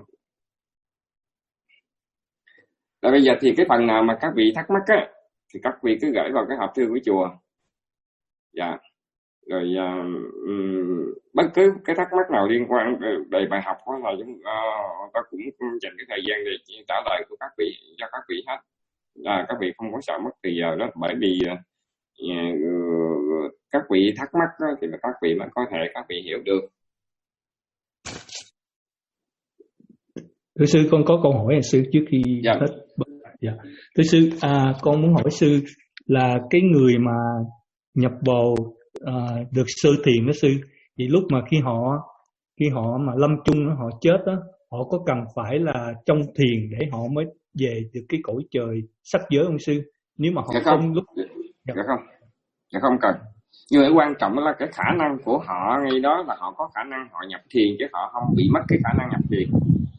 Rồi bây giờ thì cái phần nào mà các vị thắc mắc á, thì các vị cứ gửi vào cái hộp thư của chùa. Dạ. Rồi uh, bất cứ cái thắc mắc nào liên quan về bài học đó là chúng uh, ta cũng dành cái thời gian để trả lời của các vị cho các vị hết. À, các vị không có sợ mất thời giờ đó, bởi vì uh, uh, các vị thắc mắc đó, thì các vị mới có thể các vị hiểu được. Thưa sư, con có câu hỏi sư trước khi dạ. hết. Dạ. Thưa sư, à, con muốn hỏi sư là cái người mà nhập vào à, được sơ thiền đó sư, thì lúc mà khi họ khi họ mà lâm chung họ chết đó, họ có cần phải là trong thiền để họ mới về được cái cõi trời sắc giới không sư? nếu mà họ Dạ không, không lúc dạ không, dạ không cần. Nhưng mà quan trọng là cái khả năng của họ ngay đó là họ có khả năng họ nhập thiền, chứ họ không bị mất cái khả năng nhập thiền.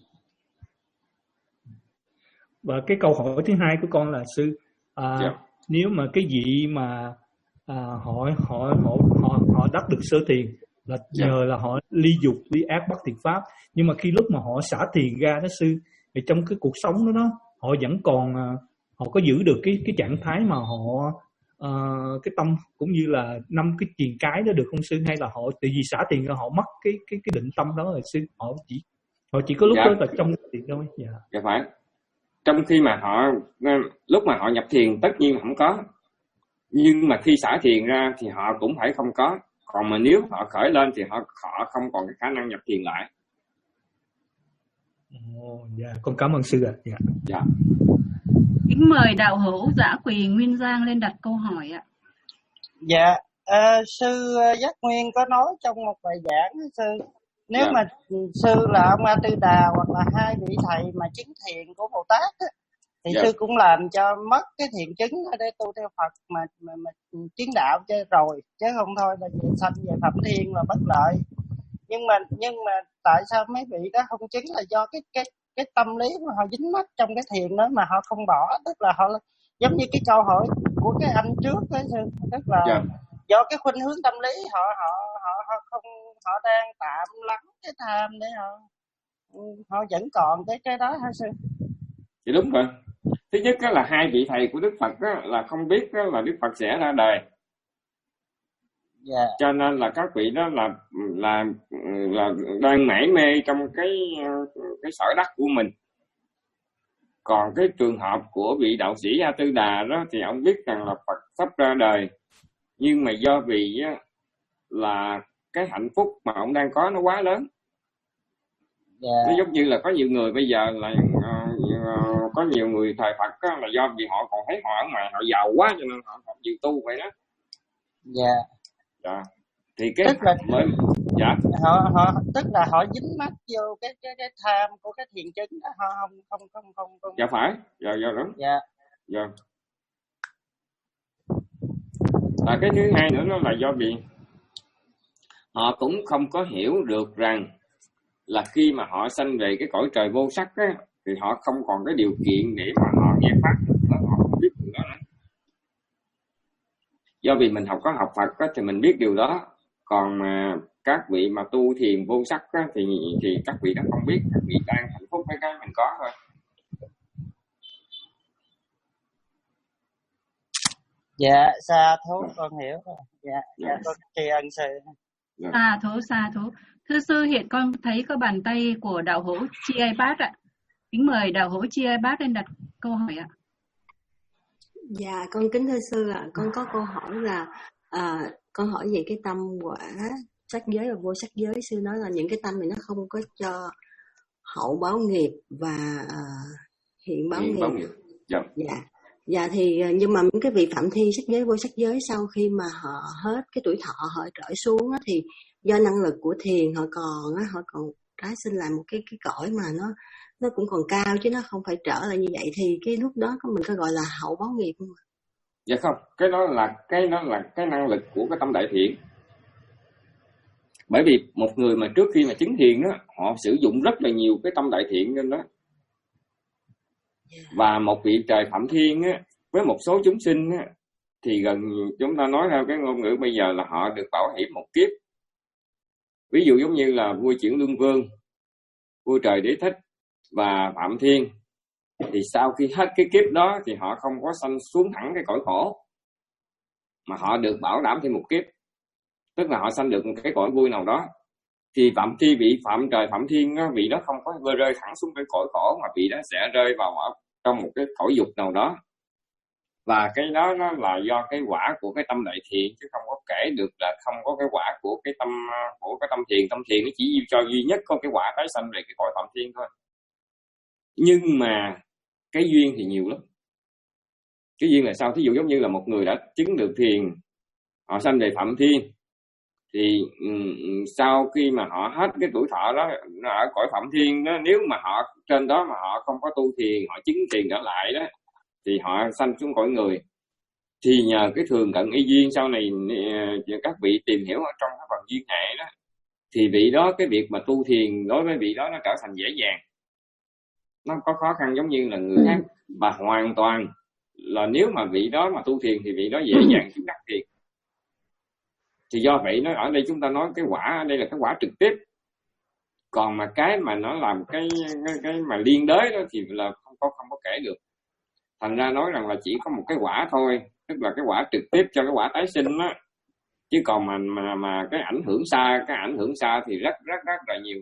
Và cái câu hỏi thứ hai của con là sư, à, Dạ. nếu mà cái vị mà à, họ họ họ họ họ đắc được sơ thiền là Dạ. nhờ là họ ly dục ly ác bất thiện pháp, nhưng mà khi lúc mà họ xả thiền ra đó sư, thì trong cái cuộc sống đó, đó họ vẫn còn à, họ có giữ được cái cái trạng thái mà họ à, cái tâm cũng như là năm cái triền cái đó được không sư, hay là họ tại vì xả thiền ra họ mất cái cái cái định tâm đó rồi sư, họ chỉ họ chỉ có lúc Dạ. đó là trong thiền thôi. Dạ. Dạ phải. Trong khi mà họ lúc mà họ nhập thiền tất nhiên là không có, nhưng mà khi xả thiền ra thì họ cũng phải không có. Còn mà nếu họ khởi lên thì họ họ không còn cái khả năng nhập thiền lại. Ồ, dạ, con cảm ơn sư ạ. Dạ. Dạ. Kính mời đạo hữu Dã Quỳ Nguyên Giang lên đặt câu hỏi ạ. Dạ, ờ, sư Giác Nguyên có nói trong một bài giảng đó, sư, nếu Dạ. mà sư là ông A Tư Đà hoặc là hai vị thầy mà chứng thiền của Bồ Tát á, thì Dạ. sư cũng làm cho mất cái thiền chứng để tu theo Phật mà mà, mà chứng đạo cho rồi, chứ không thôi là về sanh về Phạm Thiên là bất lợi. Nhưng mà nhưng mà tại sao mấy vị đó không chứng là do cái cái cái tâm lý mà họ dính mắc trong cái thiền đó mà họ không bỏ, tức là họ giống như cái câu hỏi của cái anh trước đó, tức là Dạ. do cái khuynh hướng tâm lý họ họ họ họ không họ đang tạm lắng cái tham để họ họ vẫn còn cái cái đó hả sư? Thì đúng rồi. Thứ nhất là hai vị thầy của Đức Phật đó, là không biết đó là Đức Phật sẽ ra đời. Dạ. Cho nên là các vị đó là là là đang mải mê trong cái cái sở đắc của mình. Còn cái trường hợp của vị đạo sĩ A Tư Đà đó thì ông biết rằng là Phật sắp ra đời, nhưng mà do vì á, là cái hạnh phúc mà ông đang có nó quá lớn. Dạ. Nó giống như là có nhiều người bây giờ là uh, uh, có nhiều người thầy Phật đó, là do vì họ còn thấy họ ở ngoài họ giàu quá cho nên họ không chịu tu vậy đó. Dạ. Dạ. Thì cái Tức là mới dạ họ họ tức là họ dính mắc vô cái cái cái tham của cái thiền chứng đó, họ không không không không không. Dạ phải. Dạ dạ đúng. Dạ. Dạ. Và cái thứ hai nữa nó là do vì họ cũng không có hiểu được rằng là khi mà họ sanh về cái cõi trời vô sắc á, thì họ không còn cái điều kiện để mà họ nghe pháp được, họ không biết điều đó nữa. Do vì mình học có học Phật á, thì mình biết điều đó. Còn mà các vị mà tu thiền vô sắc á, thì thì các vị đã không biết, các vị đang hạnh phúc với cái mình có thôi. Dạ, xa thú con hiểu rồi. Dạ, dạ, Dạ. con tri ân sư. Dạ. Xa thú, xa thú. Thưa sư, hiện con thấy có bàn tay của đạo hữu Chi Ai Bát ạ. Kính mời đạo hữu Chi Ai Bát lên đặt câu hỏi ạ. Dạ, con kính thưa sư ạ, con có câu hỏi là à, con hỏi về cái tâm quả sắc giới và vô sắc giới. Sư nói là những cái tâm này nó không có cho hậu báo nghiệp và à, hiện báo Hiện nghiệp. báo nghiệp. Dạ. Dạ. Dạ thì nhưng mà những cái vị phạm thiên sắc giới vô sắc giới sau khi mà họ hết cái tuổi thọ họ trở xuống á, thì do năng lực của thiền họ còn á, họ còn tái sinh lại một cái cái cõi mà nó nó cũng còn cao chứ nó không phải trở lại như vậy, thì cái lúc đó mình có gọi là hậu báo nghiệp không? Dạ không, cái đó là cái đó là cái năng lực của cái tâm đại thiện. Bởi vì một người mà trước khi mà chứng thiền đó, họ sử dụng rất là nhiều cái tâm đại thiện nên đó. Và một vị trời Phạm Thiên á, với một số chúng sinh á, thì gần chúng ta nói theo cái ngôn ngữ bây giờ là họ được bảo hiểm một kiếp. Ví dụ giống như là vua Chuyển Luân Vương, vua trời Đế Thích và Phạm Thiên, thì sau khi hết cái kiếp đó thì họ không có sanh xuống thẳng cái cõi khổ, mà họ được bảo đảm thêm một kiếp, tức là họ sanh được một cái cõi vui nào đó. Thì Phạm Thi vị Phạm trời Phạm Thiên đó, vị đó không có rơi thẳng xuống cái cõi khổ, mà vị đó sẽ rơi vào ở trong một cái cõi dục nào đó. Và cái đó nó là do cái quả của cái tâm đại thiện, chứ không có kể được là không có cái quả của cái tâm của cái tâm thiện. Tâm thiện nó chỉ cho duy nhất có cái quả tái sanh về cái cõi Phạm Thiên thôi. Nhưng mà cái duyên thì nhiều lắm. Cái duyên là sao? Thí dụ giống như là một người đã chứng được thiền, họ sanh về Phạm Thiên, thì um, sau khi mà họ hết cái tuổi thọ đó ở cõi Phạm Thiên đó, nếu mà họ trên đó mà họ không có tu thiền, họ chứng thiền trở lại đó, thì họ sanh xuống cõi người. Thì nhờ cái thường cận y duyên sau này các vị tìm hiểu ở trong cái phần duyên hệ đó, thì vị đó cái việc mà tu thiền đối với vị đó nó trở thành dễ dàng, nó có khó khăn giống như là người khác. Và hoàn toàn là nếu mà vị đó mà tu thiền thì vị đó dễ dàng chứng đắc thiền. Thì do vậy nó ở đây chúng ta nói cái quả ở đây là cái quả trực tiếp. Còn mà cái mà nó làm cái cái, cái mà liên đới đó thì là không có không có kể được. Thành ra nói rằng là chỉ có một cái quả thôi, tức là cái quả trực tiếp cho cái quả tái sinh đó. Chứ còn mà mà mà cái ảnh hưởng xa, cái ảnh hưởng xa thì rất rất rất là nhiều.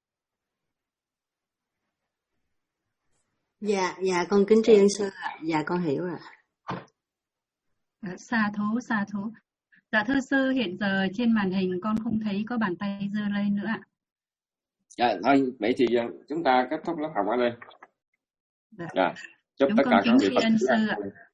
Dạ, dạ con kính tri ân sư ạ. Dạ con hiểu rồi. Sa thú, sa thú. Dạ thưa sư, hiện giờ trên màn hình con không thấy có bàn tay giơ lên nữa ạ. Dạ, thôi, vậy thì chúng ta kết thúc lớp học ở đây. Dạ. Dạ, chúc Chúng tất con cả kính các vị tri Phật ân tử sư an ạ. vui.